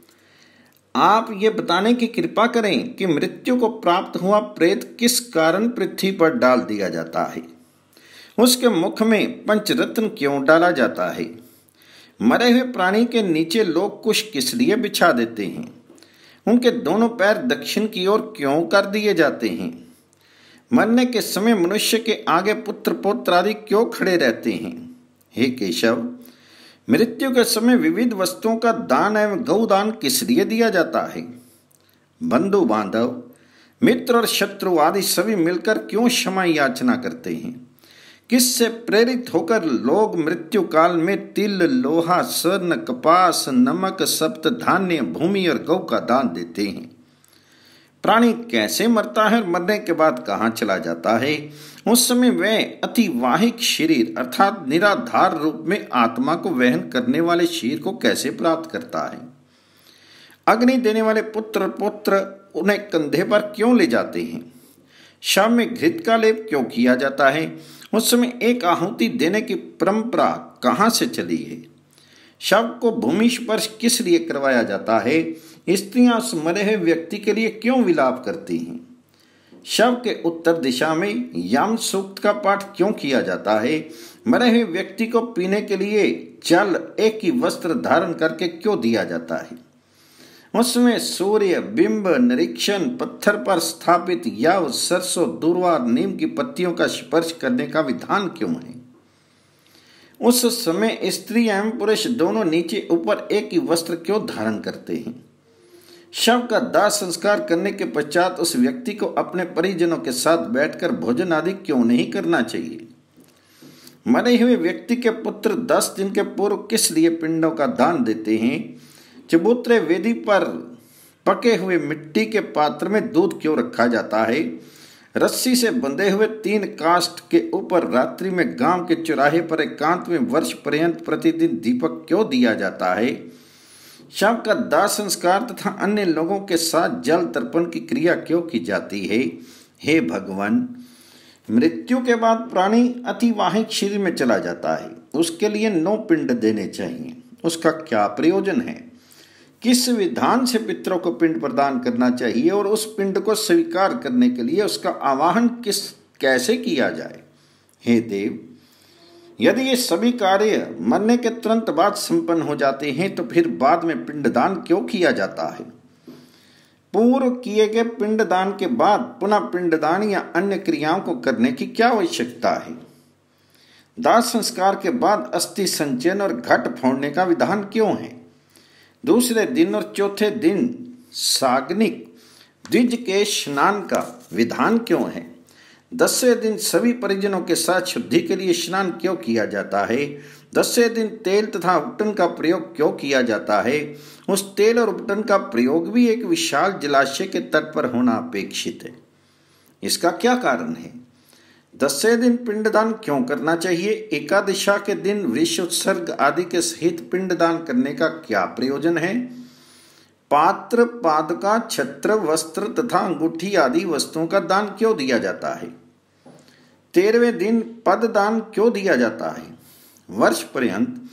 आप ये बताने की कृपा करें कि मृत्यु को प्राप्त हुआ प्रेत किस कारण पृथ्वी पर डाल दिया जाता है? उसके मुख में पंचरत्न क्यों डाला जाता है? मरे हुए प्राणी के नीचे लोग कुश किस लिए बिछा देते हैं? उनके दोनों पैर दक्षिण की ओर क्यों कर दिए जाते हैं? मरने के समय मनुष्य के आगे पुत्र पौत्र आदि क्यों खड़े रहते हैं? हे केशव, मृत्यु के समय विविध वस्तुओं का दान एवं गौदान किस लिए दिया जाता है? बंधु बांधव, मित्र और शत्रु आदि सभी मिलकर क्यों क्षमा याचना करते हैं? किससे प्रेरित होकर लोग मृत्यु काल में तिल, लोहा, स्वर्ण, कपास, नमक, सप्त धान्य, भूमि और गौ का दान देते हैं? प्राणी कैसे मरता है और मरने के बाद कहाँ चला जाता है? उस समय वह अतिवाहिक शरीर अर्थात निराधार रूप में आत्मा को वहन करने वाले शरीर को कैसे प्राप्त करता है? अग्नि देने वाले पुत्र पौत्र उन्हें कंधे पर क्यों ले जाते हैं? शव में घृत का लेप क्यों किया जाता है? उस समय एक आहुति देने की परंपरा कहाँ से चली है? शव को भूमि स्पर्श किस लिए करवाया जाता है? स्त्रियां उस मरे हुए व्यक्ति के लिए क्यों विलाप करती हैं? शव के उत्तर दिशा में यम सूक्त का पाठ क्यों किया जाता है? मरे हुए व्यक्ति को पीने के लिए जल एक ही वस्त्र धारण करके क्यों दिया जाता है? उसमें सूर्य बिंब निरीक्षण, पत्थर पर स्थापित यव, सरसों, दूर्वा, नीम की पत्तियों का स्पर्श करने का विधान क्यों है? उस समय स्त्री एवं पुरुष दोनों नीचे ऊपर एक ही वस्त्र क्यों धारण करते हैं? शव का दाह संस्कार करने के पश्चात उस व्यक्ति को अपने परिजनों के साथ बैठकर भोजन आदि क्यों नहीं करना चाहिए? मरे हुए व्यक्ति के पुत्र 10 दिन के पूर्व किस लिए पिंडों का दान देते हैं? चबूतरे वेदी पर पके हुए मिट्टी के पात्र में दूध क्यों रखा जाता है? रस्सी से बंधे हुए 3 काष्ठ के ऊपर रात्रि में गांव के चौराहे पर एकांत में वर्ष पर्यंत प्रतिदिन दीपक क्यों दिया जाता है? शव का दाह संस्कार तथा अन्य लोगों के साथ जल तर्पण की क्रिया क्यों की जाती है? हे भगवान, मृत्यु के बाद प्राणी अतिवाहिक शरीर में चला जाता है, उसके लिए 9 पिंड देने चाहिए। उसका क्या प्रयोजन है? किस विधान से पितरों को पिंड प्रदान करना चाहिए और उस पिंड को स्वीकार करने के लिए उसका आवाहन कैसे किया जाए? हे देव, यदि ये सभी कार्य मरने के तुरंत बाद संपन्न हो जाते हैं तो फिर बाद में पिंडदान क्यों किया जाता है? पूर्व किए गए पिंडदान के बाद पुनः पिंडदान या अन्य क्रियाओं को करने की क्या आवश्यकता है? दाह संस्कार के बाद अस्थि संचयन और घट फोड़ने का विधान क्यों है? दूसरे दिन और चौथे दिन साग्निक द्विज के स्नान का विधान क्यों है? 10वें दिन सभी परिजनों के साथ शुद्धि के लिए स्नान क्यों किया जाता है? 10वें दिन तेल तथा उपटन का प्रयोग क्यों किया जाता है? उस तेल और उपटन का प्रयोग भी एक विशाल जलाशय के तट पर होना अपेक्षित है। इसका क्या कारण है? 10वें दिन पिंडदान क्यों करना चाहिए? एकादशा के दिन वृष उत्सर्ग आदि के सहित पिंडदान करने का क्या प्रयोजन है? पात्र, पादुका, छत्र, वस्त्र तथा अंगूठी आदि वस्तुओं का दान क्यों दिया जाता है? 13वें दिन पद दान क्यों दिया जाता है? वर्ष पर्यंत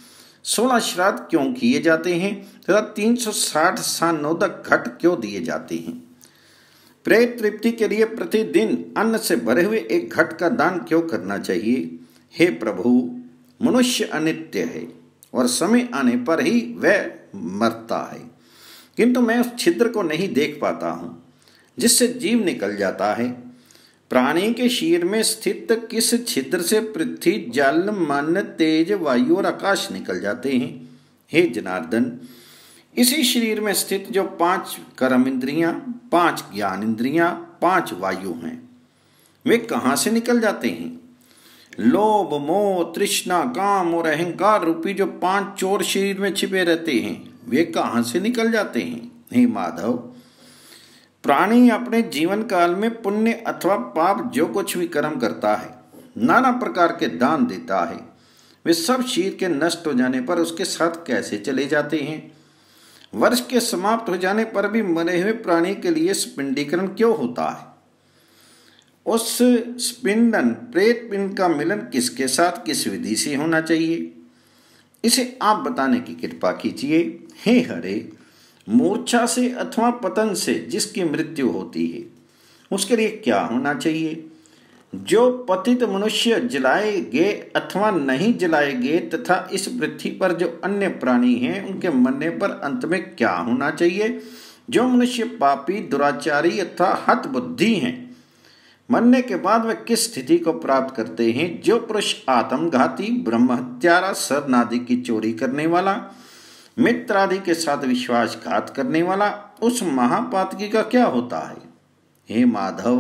16 श्राद्ध क्यों किए जाते हैं तथा 360 सानोदक घट क्यों दिए जाते हैं? प्रेत तृप्ति के लिए प्रतिदिन अन्न से भरे हुए एक घट का दान क्यों करना चाहिए? हे प्रभु, मनुष्य अनित्य है और समय आने पर ही वह मरता है, किंतु मैं उस छिद्र को नहीं देख पाता हूँ जिससे जीव निकल जाता है। प्राणी के शरीर में स्थित किस छिद्र से पृथ्वी, जल, मन, तेज, वायु और आकाश निकल जाते हैं? हे जनार्दन, इसी शरीर में स्थित जो 5 कर्म इंद्रियां, 5 ज्ञान इंद्रियां, 5 वायु हैं, वे कहाँ से निकल जाते हैं? लोभ, मोह, तृष्णा, काम और अहंकार रूपी जो 5 चोर शरीर में छिपे रहते हैं, वे कहाँ से निकल जाते हैं? हे माधव, प्राणी अपने जीवन काल में पुण्य अथवा पाप जो कुछ भी कर्म करता है, नाना प्रकार के दान देता है, वे सब शरीर के नष्ट हो जाने पर उसके साथ कैसे चले जाते हैं? वर्ष के समाप्त हो जाने पर भी मरे हुए प्राणी के लिए स्पिंडीकरण क्यों होता है? उस स्पिंडन प्रेत पिंड का मिलन किसके साथ, किस विधि से होना चाहिए, इसे आप बताने की कृपा कीजिए। हे हरे, मूर्छा से अथवा पतन से जिसकी मृत्यु होती है, उसके लिए क्या होना चाहिए? जो पतित मनुष्य जलाए गए अथवा नहीं जलाए गए तथा इस पृथ्वी पर जो अन्य प्राणी हैं, उनके मरने पर अंत में क्या होना चाहिए? जो मनुष्य पापी, दुराचारी अथवा हत बुद्धि हैं, मरने के बाद वे किस स्थिति को प्राप्त करते हैं? जो पुरुष आत्मघाती, ब्रह्म हत्यारा, स्वर्ण आदि की चोरी करने वाला, मित्र आदि के साथ विश्वासघात करने वाला, उस महापातकी का क्या होता है? हे माधव,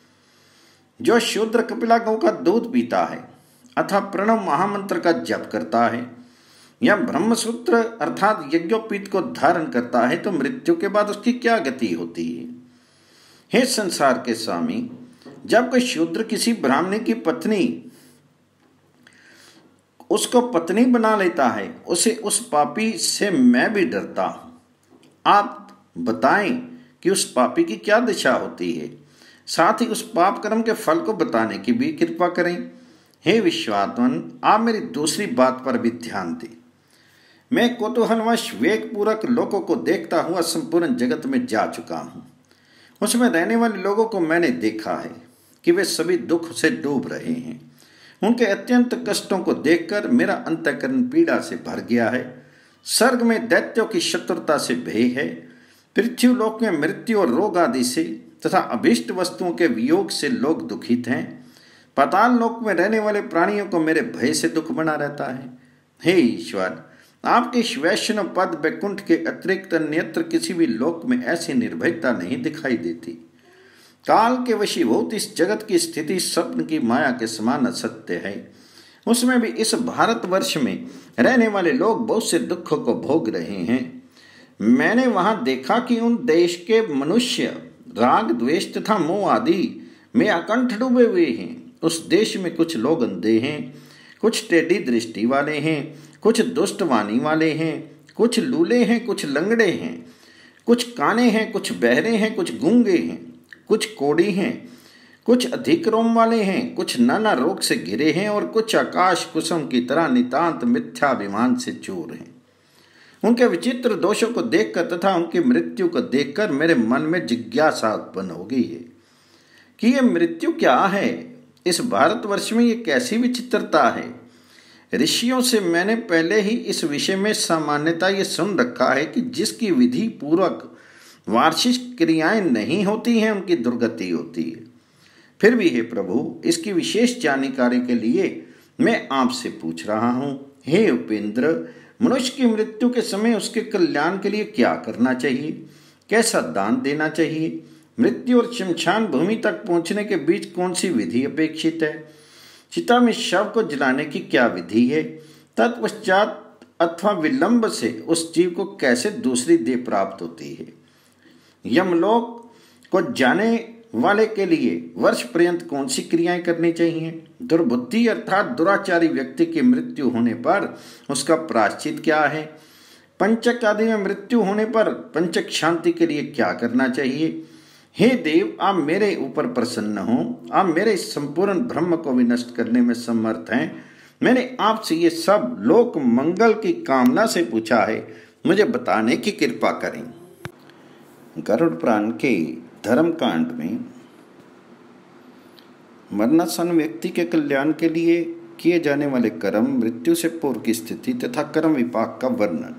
जो शूद्र कपिला गौ का दूध पीता है अथवा प्रणव महामंत्र का जप करता है या ब्रह्मसूत्र अर्थात यज्ञोपीत को धारण करता है, तो मृत्यु के बाद उसकी क्या गति होती है? हे संसार के स्वामी, जब कोई शूद्र किसी ब्राह्मणी की पत्नी उसको पत्नी बना लेता है, उसे उस पापी से मैं भी डरता हूं। आप बताएं कि उस पापी की क्या दिशा होती है, साथ ही उस पाप कर्म के फल को बताने की भी कृपा करें। हे विश्वात्मन, आप मेरी दूसरी बात पर भी ध्यान दें। मैं कौतूहलवश वेगपूर्वक लोगों को देखता हुआ संपूर्ण जगत में जा चुका हूँ। उसमें रहने वाले लोगों को मैंने देखा है कि वे सभी दुख से डूब रहे हैं। उनके अत्यंत कष्टों को देखकर मेरा अंतःकरण पीड़ा से भर गया है। स्वर्ग में दैत्यों की शत्रुता से भय है, पृथ्वीलोक में मृत्यु और रोग आदि से तथा अभीष्ट वस्तुओं के वियोग से लोग दुखित हैं। पाताल लोक में रहने वाले प्राणियों को मेरे भय से दुख बना रहता है। हे ईश्वर, आपके वैष्णव पद वैकुंठ के अतिरिक्त अन्यत्र किसी भी लोक में ऐसी निर्भयता नहीं दिखाई देती। काल के वशीभूत इस जगत की स्थिति स्वप्न की माया के समान असत्य है। उसमें भी इस भारतवर्ष में रहने वाले लोग बहुत से दुखों को भोग रहे हैं। मैंने वहां देखा कि उन देश के मनुष्य राग, द्वेष तथा मोह आदि में अकंठ डूबे हुए हैं। उस देश में कुछ लोग अंधे हैं, कुछ टेढ़ी दृष्टि वाले हैं, कुछ दुष्ट वाणी वाले हैं, कुछ लूले हैं, कुछ लंगड़े हैं, कुछ काने हैं, कुछ बहरे हैं, कुछ गूंगे हैं, कुछ कोड़ी हैं, कुछ अधिक रोम वाले हैं, कुछ नाना रोग से घिरे हैं और कुछ आकाश कुसुम की तरह नितांत मिथ्याभिमान से चूर हैं। उनके विचित्र दोषों को देखकर तथा उनकी मृत्यु को देखकर मेरे मन में जिज्ञासा उत्पन्न हो गई है कि ये मृत्यु क्या है। इस भारतवर्ष में ये कैसी विचित्रता है। ऋषियों से मैंने पहले ही इस विषय में सामान्यता ये सुन रखा है कि जिसकी विधि पूर्वक वार्षिक क्रियाएं नहीं होती हैं, उनकी दुर्गति होती है। फिर भी हे प्रभु, इसकी विशेष जानकारी के लिए मैं आपसे पूछ रहा हूँ। हे उपेंद्र, मनुष्य की मृत्यु के समय उसके कल्याण के लिए क्या करना चाहिए, कैसा दान देना चाहिए? मृत्यु और शमशान भूमि तक पहुंचने के बीच कौन सी विधि अपेक्षित है? चिता में शव को जलाने की क्या विधि है? तत्पश्चात अथवा विलंब से उस जीव को कैसे दूसरी देह प्राप्त होती है? यमलोक को जाने वाले के लिए वर्ष पर्यंत कौन सी क्रियाएं करनी चाहिए? दुर्बुद्धि अर्थात दुराचारी व्यक्ति की मृत्यु होने पर उसका प्रायश्चित क्या है? पंचक आदि में मृत्यु होने पर पंचक शांति के लिए क्या करना चाहिए? हे देव, आप मेरे ऊपर प्रसन्न हो। आप मेरे इस संपूर्ण ब्रह्म को विनष्ट करने में समर्थ हैं। मैंने आपसे ये सब लोक मंगल की कामना से पूछा है, मुझे बताने की कृपा करें। गरुड़ पुराण के धर्म कांड में मरणासन व्यक्ति के कल्याण के लिए किए जाने वाले कर्म, मृत्यु से पूर्व की स्थिति तथा कर्म विपाक का वर्णन।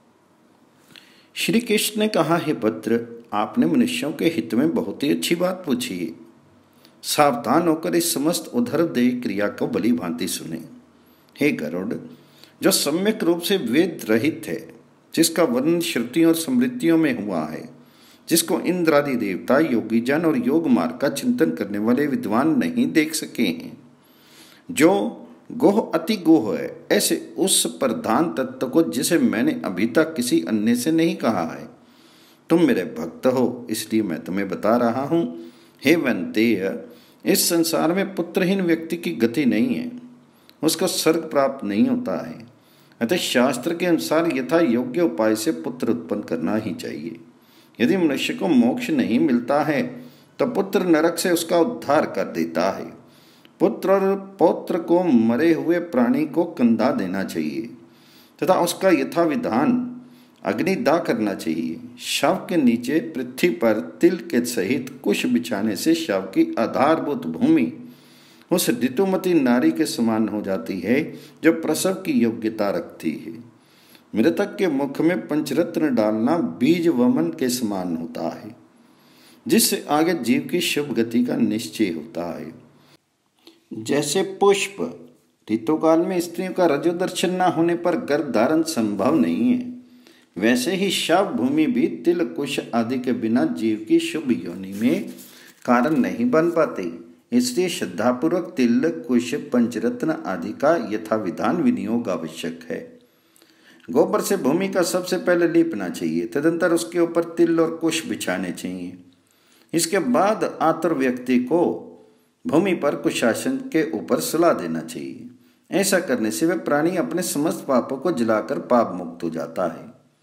श्री कृष्ण ने कहा, हे भद्र, आपने मनुष्यों के हित में बहुत ही अच्छी बात पूछी है। सावधान होकर इस समस्त उद्धरदेह क्रिया को भली भांति सुने। हे गरुड़, जो सम्यक रूप से वेद रहित है, जिसका वर्णन श्रुतियों और स्मृतियों में हुआ है, जिसको इंद्रादि देवता, योगी जन और योग मार्ग का चिंतन करने वाले विद्वान नहीं देख सके हैं, जो गोह अति गोह है, ऐसे उस प्रधान तत्व को जिसे मैंने अभी तक किसी अन्य से नहीं कहा है। तुम मेरे भक्त हो, इसलिए मैं तुम्हें बता रहा हूं। हे वैन्तेय, इस संसार में पुत्रहीन व्यक्ति की गति नहीं है, उसको स्वर्ग प्राप्त नहीं होता है। अतः शास्त्र के अनुसार यथा योग्य उपाय से पुत्र उत्पन्न करना ही चाहिए। यदि मनुष्य को मोक्ष नहीं मिलता है तो पुत्र नरक से उसका उद्धार कर देता है। पुत्र और पौत्र को मरे हुए प्राणी को कंधा देना चाहिए तथा उसका यथा विधान अग्निदाह करना चाहिए। शव के नीचे पृथ्वी पर तिल के सहित कुश बिछाने से शव की आधारभूत भूमि उस ऋतुमती नारी के समान हो जाती है जो प्रसव की योग्यता रखती है। मृतक के मुख में पंचरत्न डालना बीज वमन के समान होता है, जिससे आगे जीव की शुभ गति का निश्चय होता है। जैसे पुष्प ऋतुकाल में स्त्रियों का रजो दर्शन न होने पर गर्भ धारण संभव नहीं है, वैसे ही शव भूमि भी तिल कुश आदि के बिना जीव की शुभ योनि में कारण नहीं बन पाते। इसलिए श्रद्धापूर्वक तिल कुश पंचरत्न आदि का यथा विधान विनियोग आवश्यक है। गोबर से भूमि का सबसे पहले लीपना चाहिए, तदंतर उसके ऊपर तिल और कुश बिछाने चाहिए। इसके बाद आतुर व्यक्ति को भूमि पर कुशासन के ऊपर सुला देना चाहिए। ऐसा करने से वह प्राणी अपने समस्त पापों को जलाकर पाप मुक्त हो जाता है।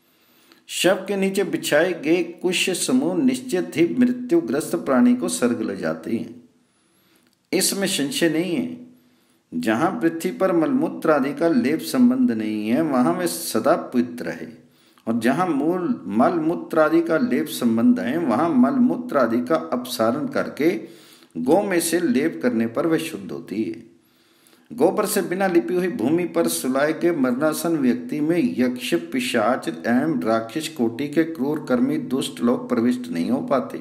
शव के नीचे बिछाए गए कुश समूह निश्चित ही मृत्युग्रस्त प्राणी को स्वर्ग ले जाते हैं, इसमें संशय नहीं है। जहां पृथ्वी पर मलमूत्र आदि का लेप संबंध नहीं है, वहां वे सदा पवित्र है, और जहां मूल मलमूत्र आदि का लेप संबंध है, वहां मलमूत्र आदि का अपसारण करके गौ में से लेप करने पर वह शुद्ध होती है। गोबर से बिना लिपी हुई भूमि पर सुलाए गए मरणासन व्यक्ति में यक्ष, पिशाच एवं राक्षस कोटि के क्रूर कर्मी दुष्ट लोग प्रविष्ट नहीं हो पाते।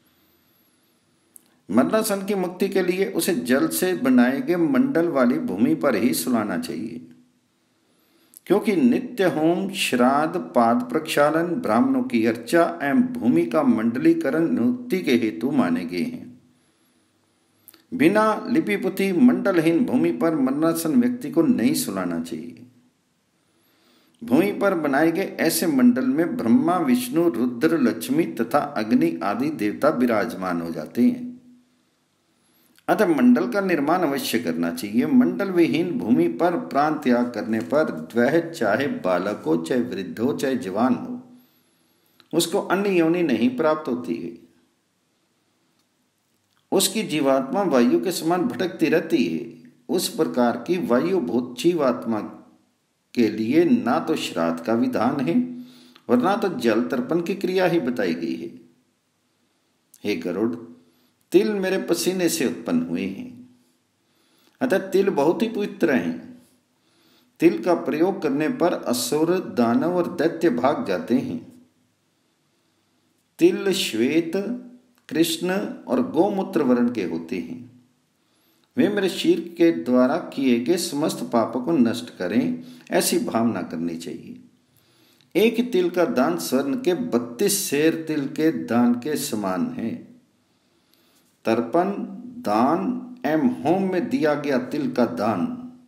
मरणासन की मुक्ति के लिए उसे जल से बनाए गए मंडल वाली भूमि पर ही सुलाना चाहिए, क्योंकि नित्य होम, श्राद्ध, पाद प्रक्षालन, ब्राह्मणों की अर्चा एवं भूमि का मंडलीकरण मुक्ति के हेतु माने गए हैं। बिना लिपिपुति मंडलहीन भूमि पर मरणासन व्यक्ति को नहीं सुलाना चाहिए। भूमि पर बनाए गए ऐसे मंडल में ब्रह्मा, विष्णु, रुद्र, लक्ष्मी तथा अग्नि आदि देवता विराजमान हो जाते हैं। अतः मंडल का निर्माण अवश्य करना चाहिए। मंडल विहीन भूमि पर प्राण त्याग करने पर वह चाहे बालक हो, चाहे वृद्ध हो, चाहे जवान हो, उसको अन्य योनि नहीं प्राप्त होती है। उसकी जीवात्मा वायु के समान भटकती रहती है। उस प्रकार की वायु भूत जीवात्मा के लिए ना तो श्राद्ध का विधान है और ना तो जल तर्पण की क्रिया ही बताई गई है। हे गरुड़, तिल मेरे पसीने से उत्पन्न हुए हैं, अतः तिल बहुत ही पवित्र हैं। तिल का प्रयोग करने पर असुर, दानव और दैत्य भाग जाते हैं। तिल श्वेत, कृष्ण और गोमूत्र वर्ण के होते हैं। वे मेरे शीर के द्वारा किए गए समस्त पापों को नष्ट करें, ऐसी भावना करनी चाहिए। एक ही तिल का दान स्वर्ण के 32 सेर तिल के दान के समान है। तर्पण, दान एवं होम में दिया गया तिल का दान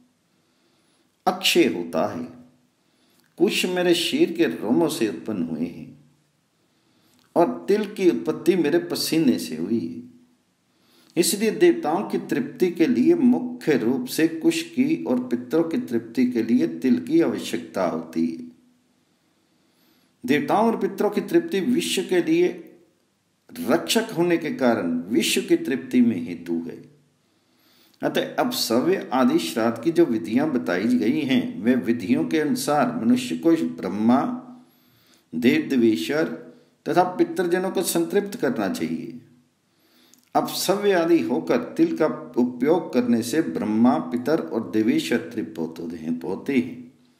अक्षय होता है। कुश मेरे शीर के रोमों से उत्पन्न हुए हैं और तिल की उत्पत्ति मेरे पसीने से हुई है। इसलिए देवताओं की तृप्ति के लिए मुख्य रूप से कुश की और पितरों की तृप्ति के लिए तिल की आवश्यकता होती है। देवताओं और पितरों की तृप्ति विश्व के लिए रक्षक होने के कारण विश्व की तृप्ति में हेतु है। अतः अपसव्य आदि श्राद्ध की जो विधियां बताई गई हैं वे विधियों के अनुसार मनुष्य को ब्रह्मा, देव देवेश्वर तथा पितृजनों को संतृप्त करना चाहिए। अपसव्य आदि होकर तिल का उपयोग करने से ब्रह्मा, पितर और देवेश्वर तृप्त होते हैं।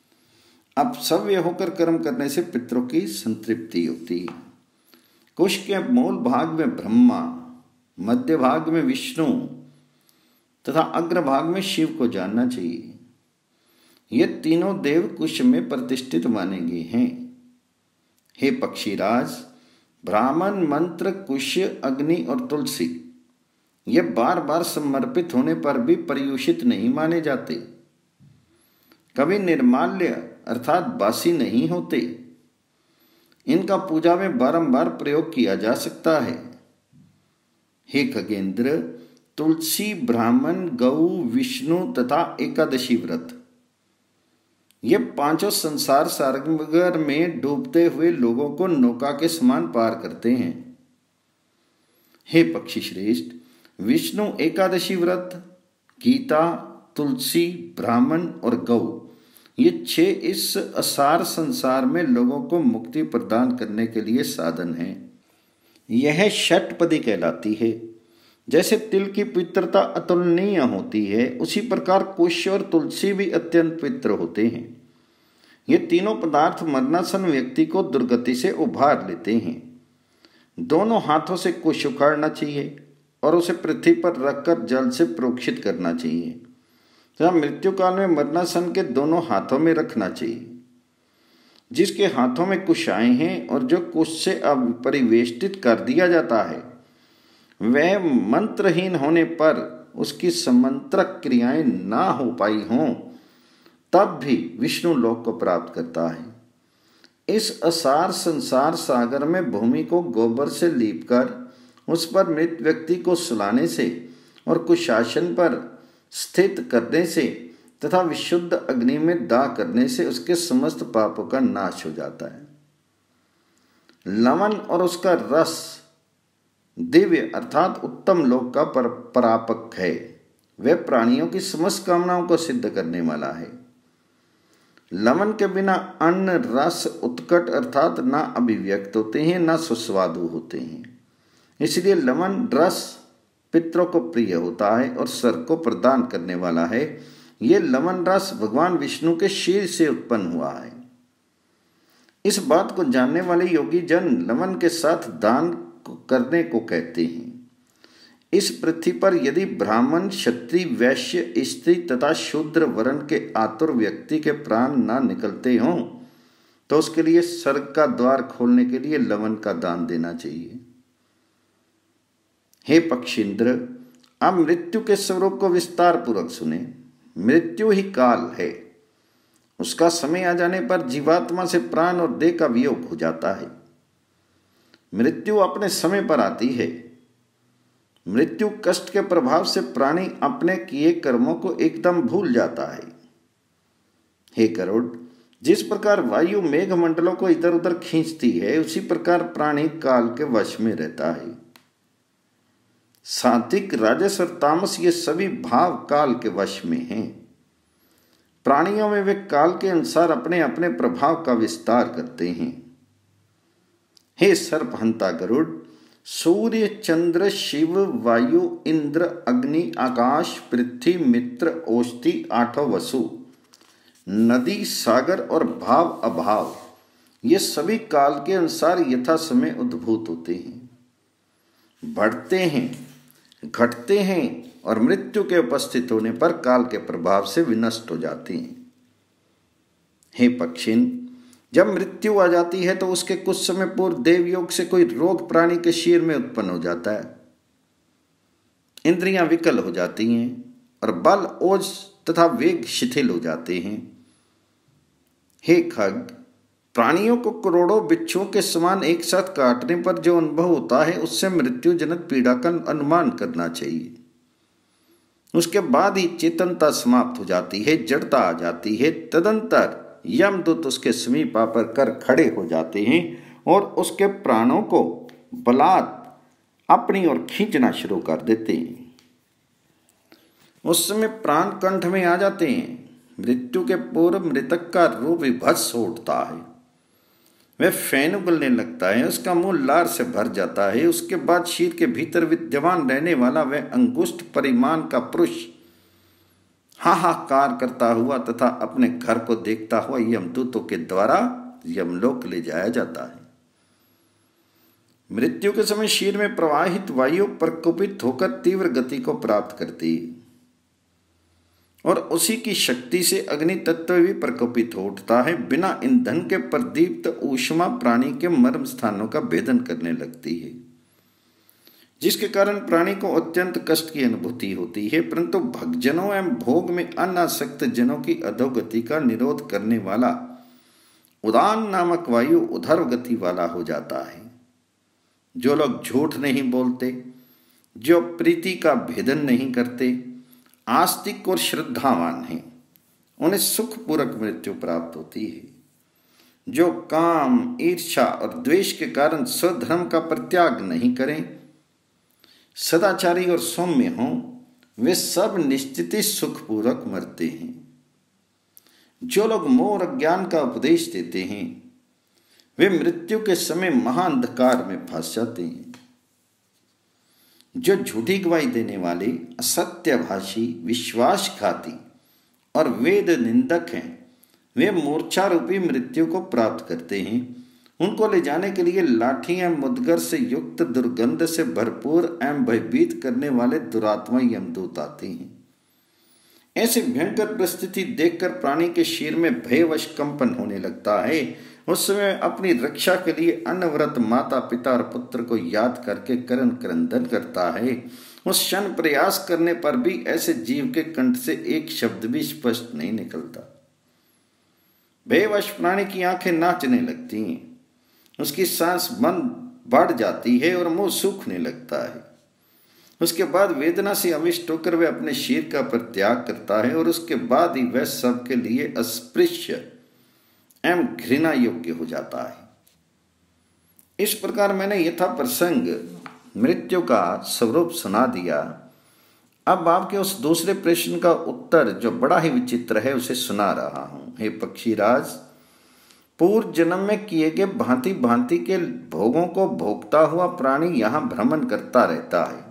अपसव्य होकर कर्म करने से पितरों की संतृप्ति होती है। कुश के मूल भाग में ब्रह्मा, मध्य भाग में विष्णु तथा अग्रभाग में शिव को जानना चाहिए। ये तीनों देव कुश में प्रतिष्ठित माने गए हैं। हे पक्षीराज, ब्राह्मण, मंत्र, कुश, अग्नि और तुलसी ये बार बार समर्पित होने पर भी पर्युषित नहीं माने जाते, कभी निर्माल्य अर्थात बासी नहीं होते। इनका पूजा में बारंबार प्रयोग किया जा सकता है। हे खगेंद्र, तुलसी, ब्राह्मण, गौ, विष्णु तथा एकादशी व्रत ये पांचों संसार सागर में डूबते हुए लोगों को नौका के समान पार करते हैं। हे पक्षी श्रेष्ठ, विष्णु एकादशी व्रत, गीता, तुलसी, ब्राह्मण और गौ ये 6 इस असार संसार में लोगों को मुक्ति प्रदान करने के लिए साधन हैं। यह षटपदी कहलाती है। जैसे तिल की पवित्रता अतुलनीय होती है, उसी प्रकार कुश और तुलसी भी अत्यंत पवित्र होते हैं। ये तीनों पदार्थ मरणासन व्यक्ति को दुर्गति से उभार लेते हैं। दोनों हाथों से कुश उखाड़ना चाहिए और उसे पृथ्वी पर रखकर जल से प्रोक्षित करना चाहिए तथा मृत्यु काल में मरणासन के दोनों हाथों में रखना चाहिए। जिसके हाथों में कुश आए हैं और जो कुश से परिवेष्टित कर दिया जाता है, वह मंत्रहीन होने पर उसकी समंत्रक क्रियाएं ना हो पाई हों तब भी विष्णु लोक को प्राप्त करता है। इस असार संसार सागर में भूमि को गोबर से लीपकर उस पर मृत व्यक्ति को सुलाने से और कुशासन पर स्थित करने से तथा विशुद्ध अग्नि में दाह करने से उसके समस्त पापों का नाश हो जाता है। लवण और उसका रस दिव्य अर्थात उत्तम लोक का परापक है। वह प्राणियों की समस्त कामनाओं को सिद्ध करने वाला है। लवण के बिना अन्न रस उत्कट अर्थात ना अभिव्यक्त होते हैं, ना सुस्वादु होते हैं। इसलिए लवण रस पितरों को प्रिय होता है और स्वर्ग को प्रदान करने वाला है। ये लवण रस भगवान विष्णु के शीर से उत्पन्न हुआ है। इस बात को जानने वाले योगी जन लवण के साथ दान करने को कहते हैं। इस पृथ्वी पर यदि ब्राह्मण, क्षत्रिय, वैश्य, स्त्री तथा शूद्र वर्ण के आतुर व्यक्ति के प्राण ना निकलते हों तो उसके लिए स्वर्ग का द्वार खोलने के लिए लवण का दान देना चाहिए। हे पक्षींद्र, अब मृत्यु के स्वरूप को विस्तार पूर्वक सुने। मृत्यु ही काल है। उसका समय आ जाने पर जीवात्मा से प्राण और देह का वियोग हो जाता है। मृत्यु अपने समय पर आती है। मृत्यु कष्ट के प्रभाव से प्राणी अपने किए कर्मों को एकदम भूल जाता है। हे गरुड़, जिस प्रकार वायु मेघ मंडलों को इधर उधर खींचती है, उसी प्रकार प्राणी काल के वश में रहता है। सात्विक, राजस और तामस ये सभी भाव काल के वश में हैं। प्राणियों में वे काल के अनुसार अपने अपने प्रभाव का विस्तार करते हैं। हे सर्पहंता गरुड़, सूर्य, चंद्र, शिव, वायु, इंद्र, अग्नि, आकाश, पृथ्वी, मित्र, औषधि, आठों वसु, नदी, सागर और भाव अभाव ये सभी काल के अनुसार यथा समय उद्भूत होते हैं, बढ़ते हैं, घटते हैं और मृत्यु के उपस्थित होने पर काल के प्रभाव से विनष्ट हो जाती हैं। हे पक्षिन, जब मृत्यु आ जाती है तो उसके कुछ समय पूर्व देवयोग से कोई रोग प्राणी के शीर में उत्पन्न हो जाता है। इंद्रियां विकल हो जाती हैं और बल, ओज तथा वेग शिथिल हो जाते हैं। हे खग, प्राणियों को करोड़ों बिच्छुओं के समान एक साथ काटने पर जो अनुभव होता है, उससे मृत्युजनक पीड़ा का अनुमान करना चाहिए। उसके बाद ही चेतनता समाप्त हो जाती है, जड़ता आ जाती है। तदंतर यमदूत उसके समीप आकर कर खड़े हो जाते हैं और उसके प्राणों को बलात् अपनी ओर खींचना शुरू कर देते हैं। उस समय प्राण कंठ में आ जाते हैं। मृत्यु के पूर्व मृतक का रूप विभत्स हो उठता है, वह फैन उगलने लगता है, उसका मुंह लार से भर जाता है। उसके बाद शरीर के भीतर विद्यमान रहने वाला वह अंगुष्ठ परिमाण का पुरुष हाहाकार करता हुआ तथा अपने घर को देखता हुआ यमदूतों के द्वारा यमलोक ले जाया जाता है। मृत्यु के समय शरीर में प्रवाहित वायु प्रकोपित होकर तीव्र गति को प्राप्त करती है और उसी की शक्ति से अग्नि तत्व भी प्रकोपित हो उठता है। बिना ईंधन के प्रदीप्त ऊष्मा प्राणी के मर्म स्थानों का भेदन करने लगती है, जिसके कारण प्राणी को अत्यंत कष्ट की अनुभूति होती है। परंतु भक्तजनों एवं भोग में अनासक्त जनों की अधोगति का निरोध करने वाला उदान नामक वायु उधर्व गति वाला हो जाता है। जो लोग झूठ नहीं बोलते, जो प्रीति का भेदन नहीं करते, आस्तिक और श्रद्धावान हैं, उन्हें सुखपूर्वक मृत्यु प्राप्त होती है। जो काम, ईर्ष्या और द्वेष के कारण स्वधर्म का परित्याग नहीं करें, सदाचारी और सौम्य हों, वे सब निश्चित ही सुखपूर्वक मरते हैं। जो लोग मोह और अज्ञान का उपदेश देते हैं, वे मृत्यु के समय महाअंधकार में फंस जाते हैं। जो झूठी गवाही देने वाले, असत्यभाषी, विश्वासघाती और वेद निंदक हैं, वे मूर्छा रूपी मृत्यु को प्राप्त करते हैं। उनको ले जाने के लिए लाठी एवं मुदगर से युक्त दुर्गंध से भरपूर एवं भयभीत करने वाले दुरात्मा यमदूत आते हैं। ऐसी भयंकर परिस्थिति देखकर प्राणी के शरीर में भयवश कंपन होने लगता है। उस समय अपनी रक्षा के लिए अनवरत माता पिता और पुत्र को याद करके करण क्रंदन करता है। उस क्षण प्रयास करने पर भी ऐसे जीव के कंठ से एक शब्द भी स्पष्ट नहीं निकलता। बेवश प्राणी की आंखें नाचने लगती हैं, उसकी सांस बंद बढ़ जाती है और मुंह सूखने लगता है। उसके बाद वेदना से अविष्ट होकर वह अपने शरीर का परित्याग करता है और उसके बाद ही वह सबके लिए अस्पृश्य एवं घृणा योग्य हो जाता है। इस प्रकार मैंने यथा प्रसंग मृत्यु का स्वरूप सुना दिया। अब आपके उस दूसरे प्रश्न का उत्तर, जो बड़ा ही विचित्र है, उसे सुना रहा हूं। हे पक्षीराज, पूर्व जन्म में किए गए भांति भांति के भोगों को भोगता हुआ प्राणी यहाँ भ्रमण करता रहता है।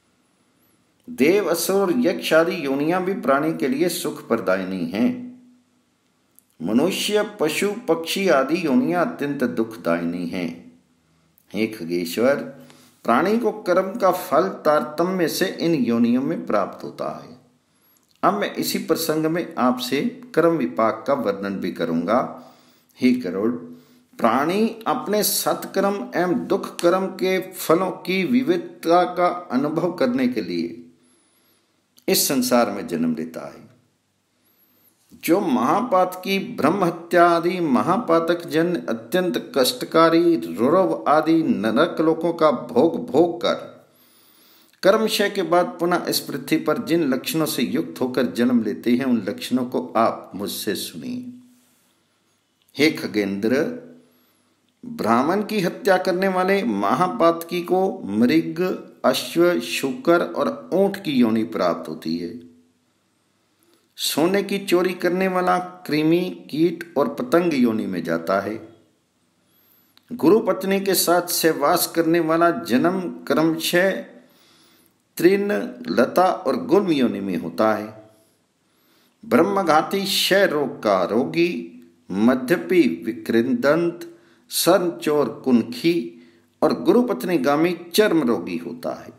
देव, असुर, यक्ष आदि योनियां भी प्राणी के लिए सुख प्रदायिनी हैं। मनुष्य, पशु, पक्षी आदि योनियां अत्यंत दुखदायिनी हैं। हे खगेश्वर, प्राणी को कर्म का फल तारतम्य से इन योनियों में प्राप्त होता है। अब मैं इसी प्रसंग में आपसे कर्म विपाक का वर्णन भी करूंगा। हे गरुड़, प्राणी अपने सत्कर्म एवं दुख कर्म के फलों की विविधता का अनुभव करने के लिए इस संसार में जन्म लेता है। जो महापातकी, ब्रह्म हत्या आदि महापातक जन अत्यंत कष्टकारी रुरव आदि नरक लोकों का भोग भोग कर कर्मक्षय के बाद पुनः इस पृथ्वी पर जिन लक्षणों से युक्त होकर जन्म लेते हैं, उन लक्षणों को आप मुझसे सुनिए। हे खगेंद्र, ब्राह्मण की हत्या करने वाले महापातकी को मृग, अश्व, शूकर और ऊंट की योनि प्राप्त होती है। सोने की चोरी करने वाला कृमि, कीट और पतंग योनि में जाता है। गुरु पत्नी के साथ सहवास करने वाला जन्म क्रमशः तृण, लता और गुल्म योनि में होता है। ब्रह्मघाती क्षय रोग का रोगी, मध्यपी विकृदंत, सरचोर कुनखी और गुरुपत्नी गामी चर्म रोगी होता है।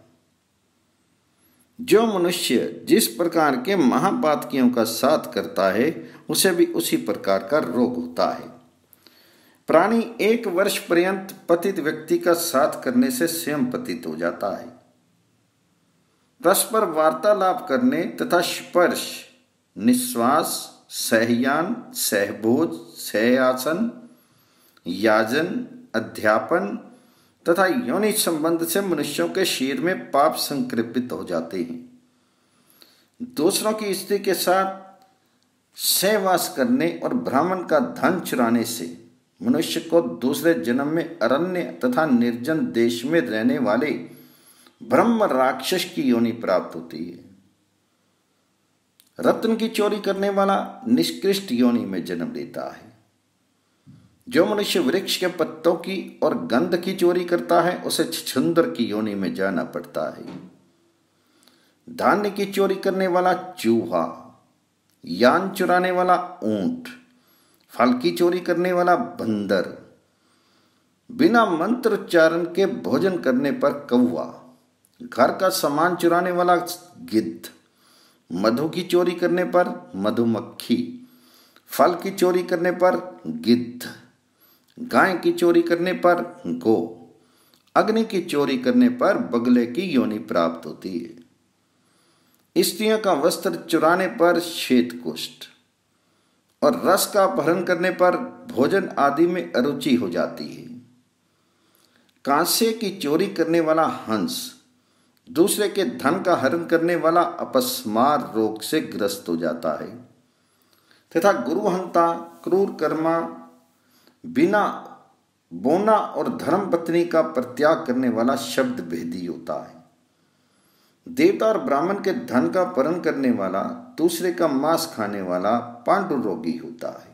जो मनुष्य जिस प्रकार के महापातकियों का साथ करता है, उसे भी उसी प्रकार का रोग होता है। प्राणी 1 वर्ष पर्यंत पतित व्यक्ति का साथ करने से स्वयं पतित हो जाता है। परस्पर वार्तालाप करने तथा स्पर्श, निश्वास, सहयान, सहभोज, सहयासन, याजन, अध्यापन तथा योनि संबंध से मनुष्यों के शरीर में पाप संक्रमित हो जाते हैं। दूसरों की स्त्री के साथ सहवास करने और ब्राह्मण का धन चुराने से मनुष्य को दूसरे जन्म में अरण्य तथा निर्जन देश में रहने वाले ब्रह्म राक्षस की योनि प्राप्त होती है। रत्न की चोरी करने वाला निष्कृष्ट योनि में जन्म लेता है। जो मनुष्य वृक्ष के पत्तों की और गंध की चोरी करता है उसे छछूंदर की योनि में जाना पड़ता है। धान्य की चोरी करने वाला चूहा, यान चुराने वाला ऊंट, फल की चोरी करने वाला बंदर, बिना मंत्रोच्चारण के भोजन करने पर कौवा, घर का सामान चुराने वाला गिद्ध, मधु की चोरी करने पर मधुमक्खी, फल की चोरी करने पर गिद्ध, गाय की चोरी करने पर गो, अग्नि की चोरी करने पर बगले की योनि प्राप्त होती है। स्त्रियों का वस्त्र चुराने पर श्वेत कुष्ठ और रस का अपहरण करने पर भोजन आदि में अरुचि हो जाती है। कांसे की चोरी करने वाला हंस दूसरे के धन का हरण करने वाला अपस्मार रोग से ग्रस्त हो जाता है तथा गुरुहंता, क्रूर कर्मा, बिना बोना और धर्म पत्नी का परित्याग करने वाला शब्द भेदी होता है। देवता और ब्राह्मण के धन का अपहरण करने वाला, दूसरे का मांस खाने वाला पांडु रोगी होता है।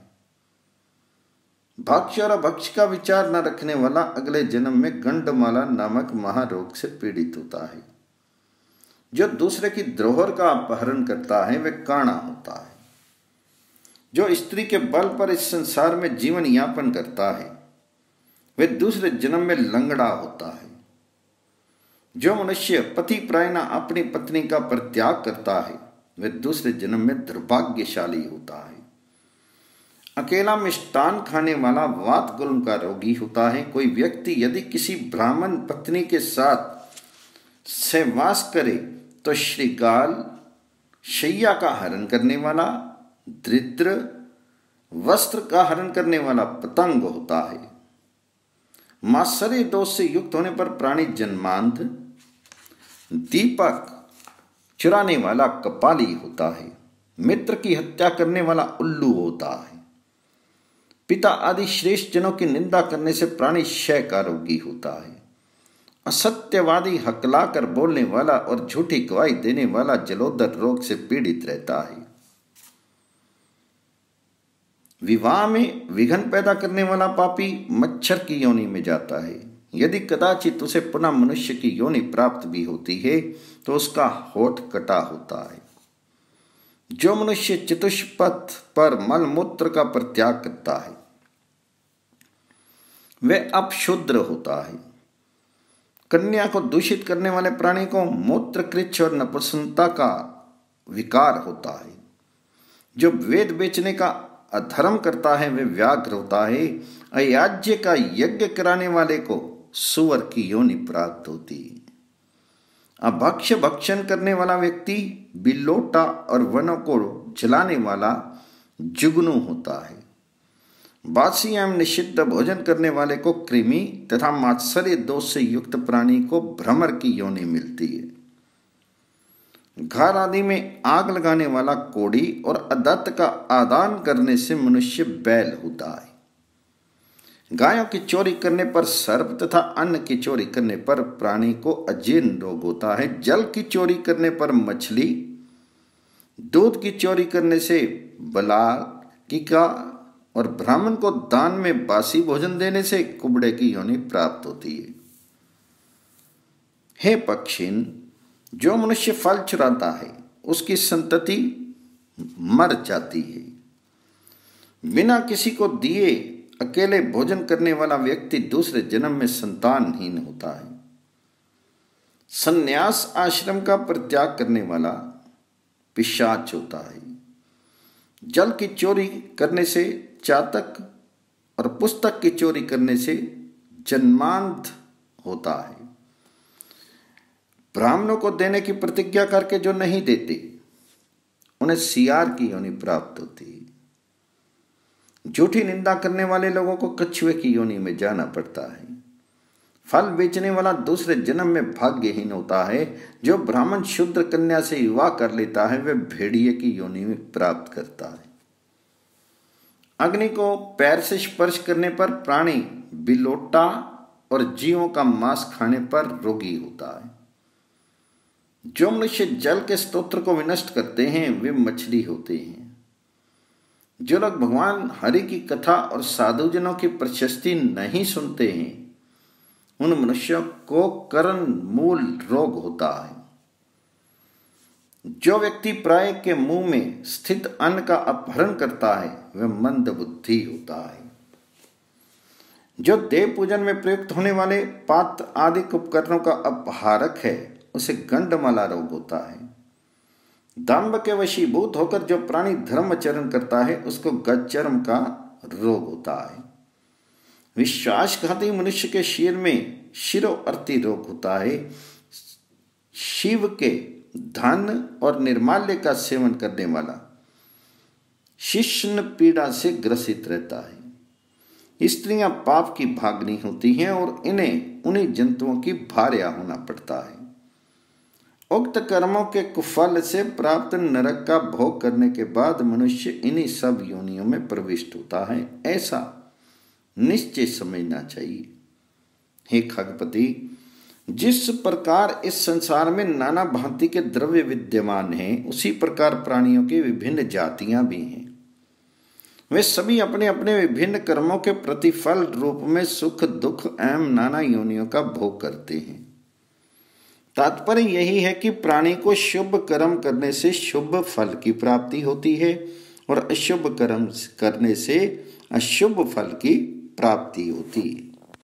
भक्ष्य और अभक्ष्य का विचार न रखने वाला अगले जन्म में गंडमाला नामक महारोग से पीड़ित होता है। जो दूसरे की धरोहर का अपहरण करता है वह काणा होता है। जो स्त्री के बल पर इस संसार में जीवन यापन करता है वह दूसरे जन्म में लंगड़ा होता है। जो मनुष्य पति प्रायण अपनी पत्नी का परित्याग करता है वह दूसरे जन्म में दुर्भाग्यशाली होता है। अकेला मिष्टान खाने वाला वात गुल्म का रोगी होता है। कोई व्यक्ति यदि किसी ब्राह्मण पत्नी के साथ सहवास करे तो श्रृगाल, शैया का हरण करने वाला दरिद्र, वस्त्र का हरण करने वाला पतंग होता है। मात्सर्य दोष से युक्त होने पर प्राणी जन्मांध, दीपक चुराने वाला कपाली होता है। मित्र की हत्या करने वाला उल्लू होता है। पिता आदि श्रेष्ठ जनों की निंदा करने से प्राणी क्षय का रोगी होता है। असत्यवादी, हकलाकर बोलने वाला और झूठी गवाही देने वाला जलोदर रोग से पीड़ित रहता है। विवाह में विघ्न पैदा करने वाला पापी मच्छर की योनि में जाता है। यदि कदाचित उसे पुनः मनुष्य की योनि प्राप्त भी होती है तो उसका होठ कटा होता है। जो मनुष्य चतुष्पथ पर मलमूत्र का परित्याग करता है वह अपशूद्र होता है। कन्या को दूषित करने वाले प्राणी को मूत्र, कृच्छ और नपुंसकता का विकार होता है। जो वेद बेचने का अधर्म करता है वह व्याघ्र होता है। अयाज्य का यज्ञ कराने वाले को सुअर की योनि प्राप्त होती है। अभक्ष्य भक्षण करने वाला व्यक्ति बिल्लोटा और वनों को जलाने वाला जुगनू होता है। बासी एवं निषिद्ध भोजन करने वाले को कृमि तथा मात्सर्य दोष से युक्त प्राणी को भ्रमर की योनि मिलती है। घर आदि में आग लगाने वाला कोढ़ी और अदत्त का आदान करने से मनुष्य बैल होता है। गायों की चोरी करने पर सर्प तथा अन्न की चोरी करने पर प्राणी को अजीर्ण रोग होता है। जल की चोरी करने पर मछली, दूध की चोरी करने से बलाल, कीका और ब्राह्मण को दान में बासी भोजन देने से कुबड़े की योनि प्राप्त होती है। हे पक्षिन, जो मनुष्य फल चुराता है उसकी संतति मर जाती है। बिना किसी को दिए अकेले भोजन करने वाला व्यक्ति दूसरे जन्म में संतानहीन होता है। संन्यास आश्रम का परित्याग करने वाला पिशाच होता है। जल की चोरी करने से चातक और पुस्तक की चोरी करने से जन्मांध होता है। ब्राह्मणों को देने की प्रतिज्ञा करके जो नहीं देते उन्हें सियार की योनि प्राप्त होती है। झूठी निंदा करने वाले लोगों को कछुए की योनि में जाना पड़ता है। फल बेचने वाला दूसरे जन्म में भाग्यहीन होता है। जो ब्राह्मण शूद्र कन्या से विवाह कर लेता है वह भेड़िए की योनि में प्राप्त करता है। अग्नि को पैर से स्पर्श करने पर प्राणी बिलोटा और जीवों का मांस खाने पर रोगी होता है। जो मनुष्य जल के स्तोत्र को विनष्ट करते हैं वे मछली होते हैं। जो लोग भगवान हरि की कथा और साधुजनों की प्रशस्ति नहीं सुनते हैं उन मनुष्यों को कर्ण मूल रोग होता है। जो व्यक्ति प्राय के मुंह में स्थित अन्न का अपहरण करता है वह मंद बुद्धि होता है। जो देव पूजन में प्रयुक्त होने वाले पात्र आदि उपकरणों का अपहारक है उसे गंडमाला रोग होता है। दंभ के वशीभूत होकर जो प्राणी धर्माचरण करता है उसको गजचर्म का रोग होता है। विश्वासघाती मनुष्य के शिर में शिरोअर्ती रोग होता है। शिव के धन और निर्माल्य का सेवन करने वाला शिश्न पीड़ा से ग्रसित रहता है। स्त्रियां पाप की भागनी होती हैं और इन्हें उन्हीं जंतुओं की भार्या होना पड़ता है। उक्त कर्मों के कुफल से प्राप्त नरक का भोग करने के बाद मनुष्य इन्हीं सब योनियों में प्रविष्ट होता है, ऐसा निश्चय समझना चाहिए। हे खगपति, जिस प्रकार इस संसार में नाना भांति के द्रव्य विद्यमान हैं उसी प्रकार प्राणियों की विभिन्न जातियां भी हैं। वे सभी अपने अपने विभिन्न कर्मों के प्रतिफल रूप में सुख दुख एवं नाना योनियों का भोग करते हैं। तात्पर्य यही है कि प्राणी को शुभ कर्म करने से शुभ फल की प्राप्ति होती है और अशुभ कर्म करने से अशुभ फल की प्राप्ति होती है।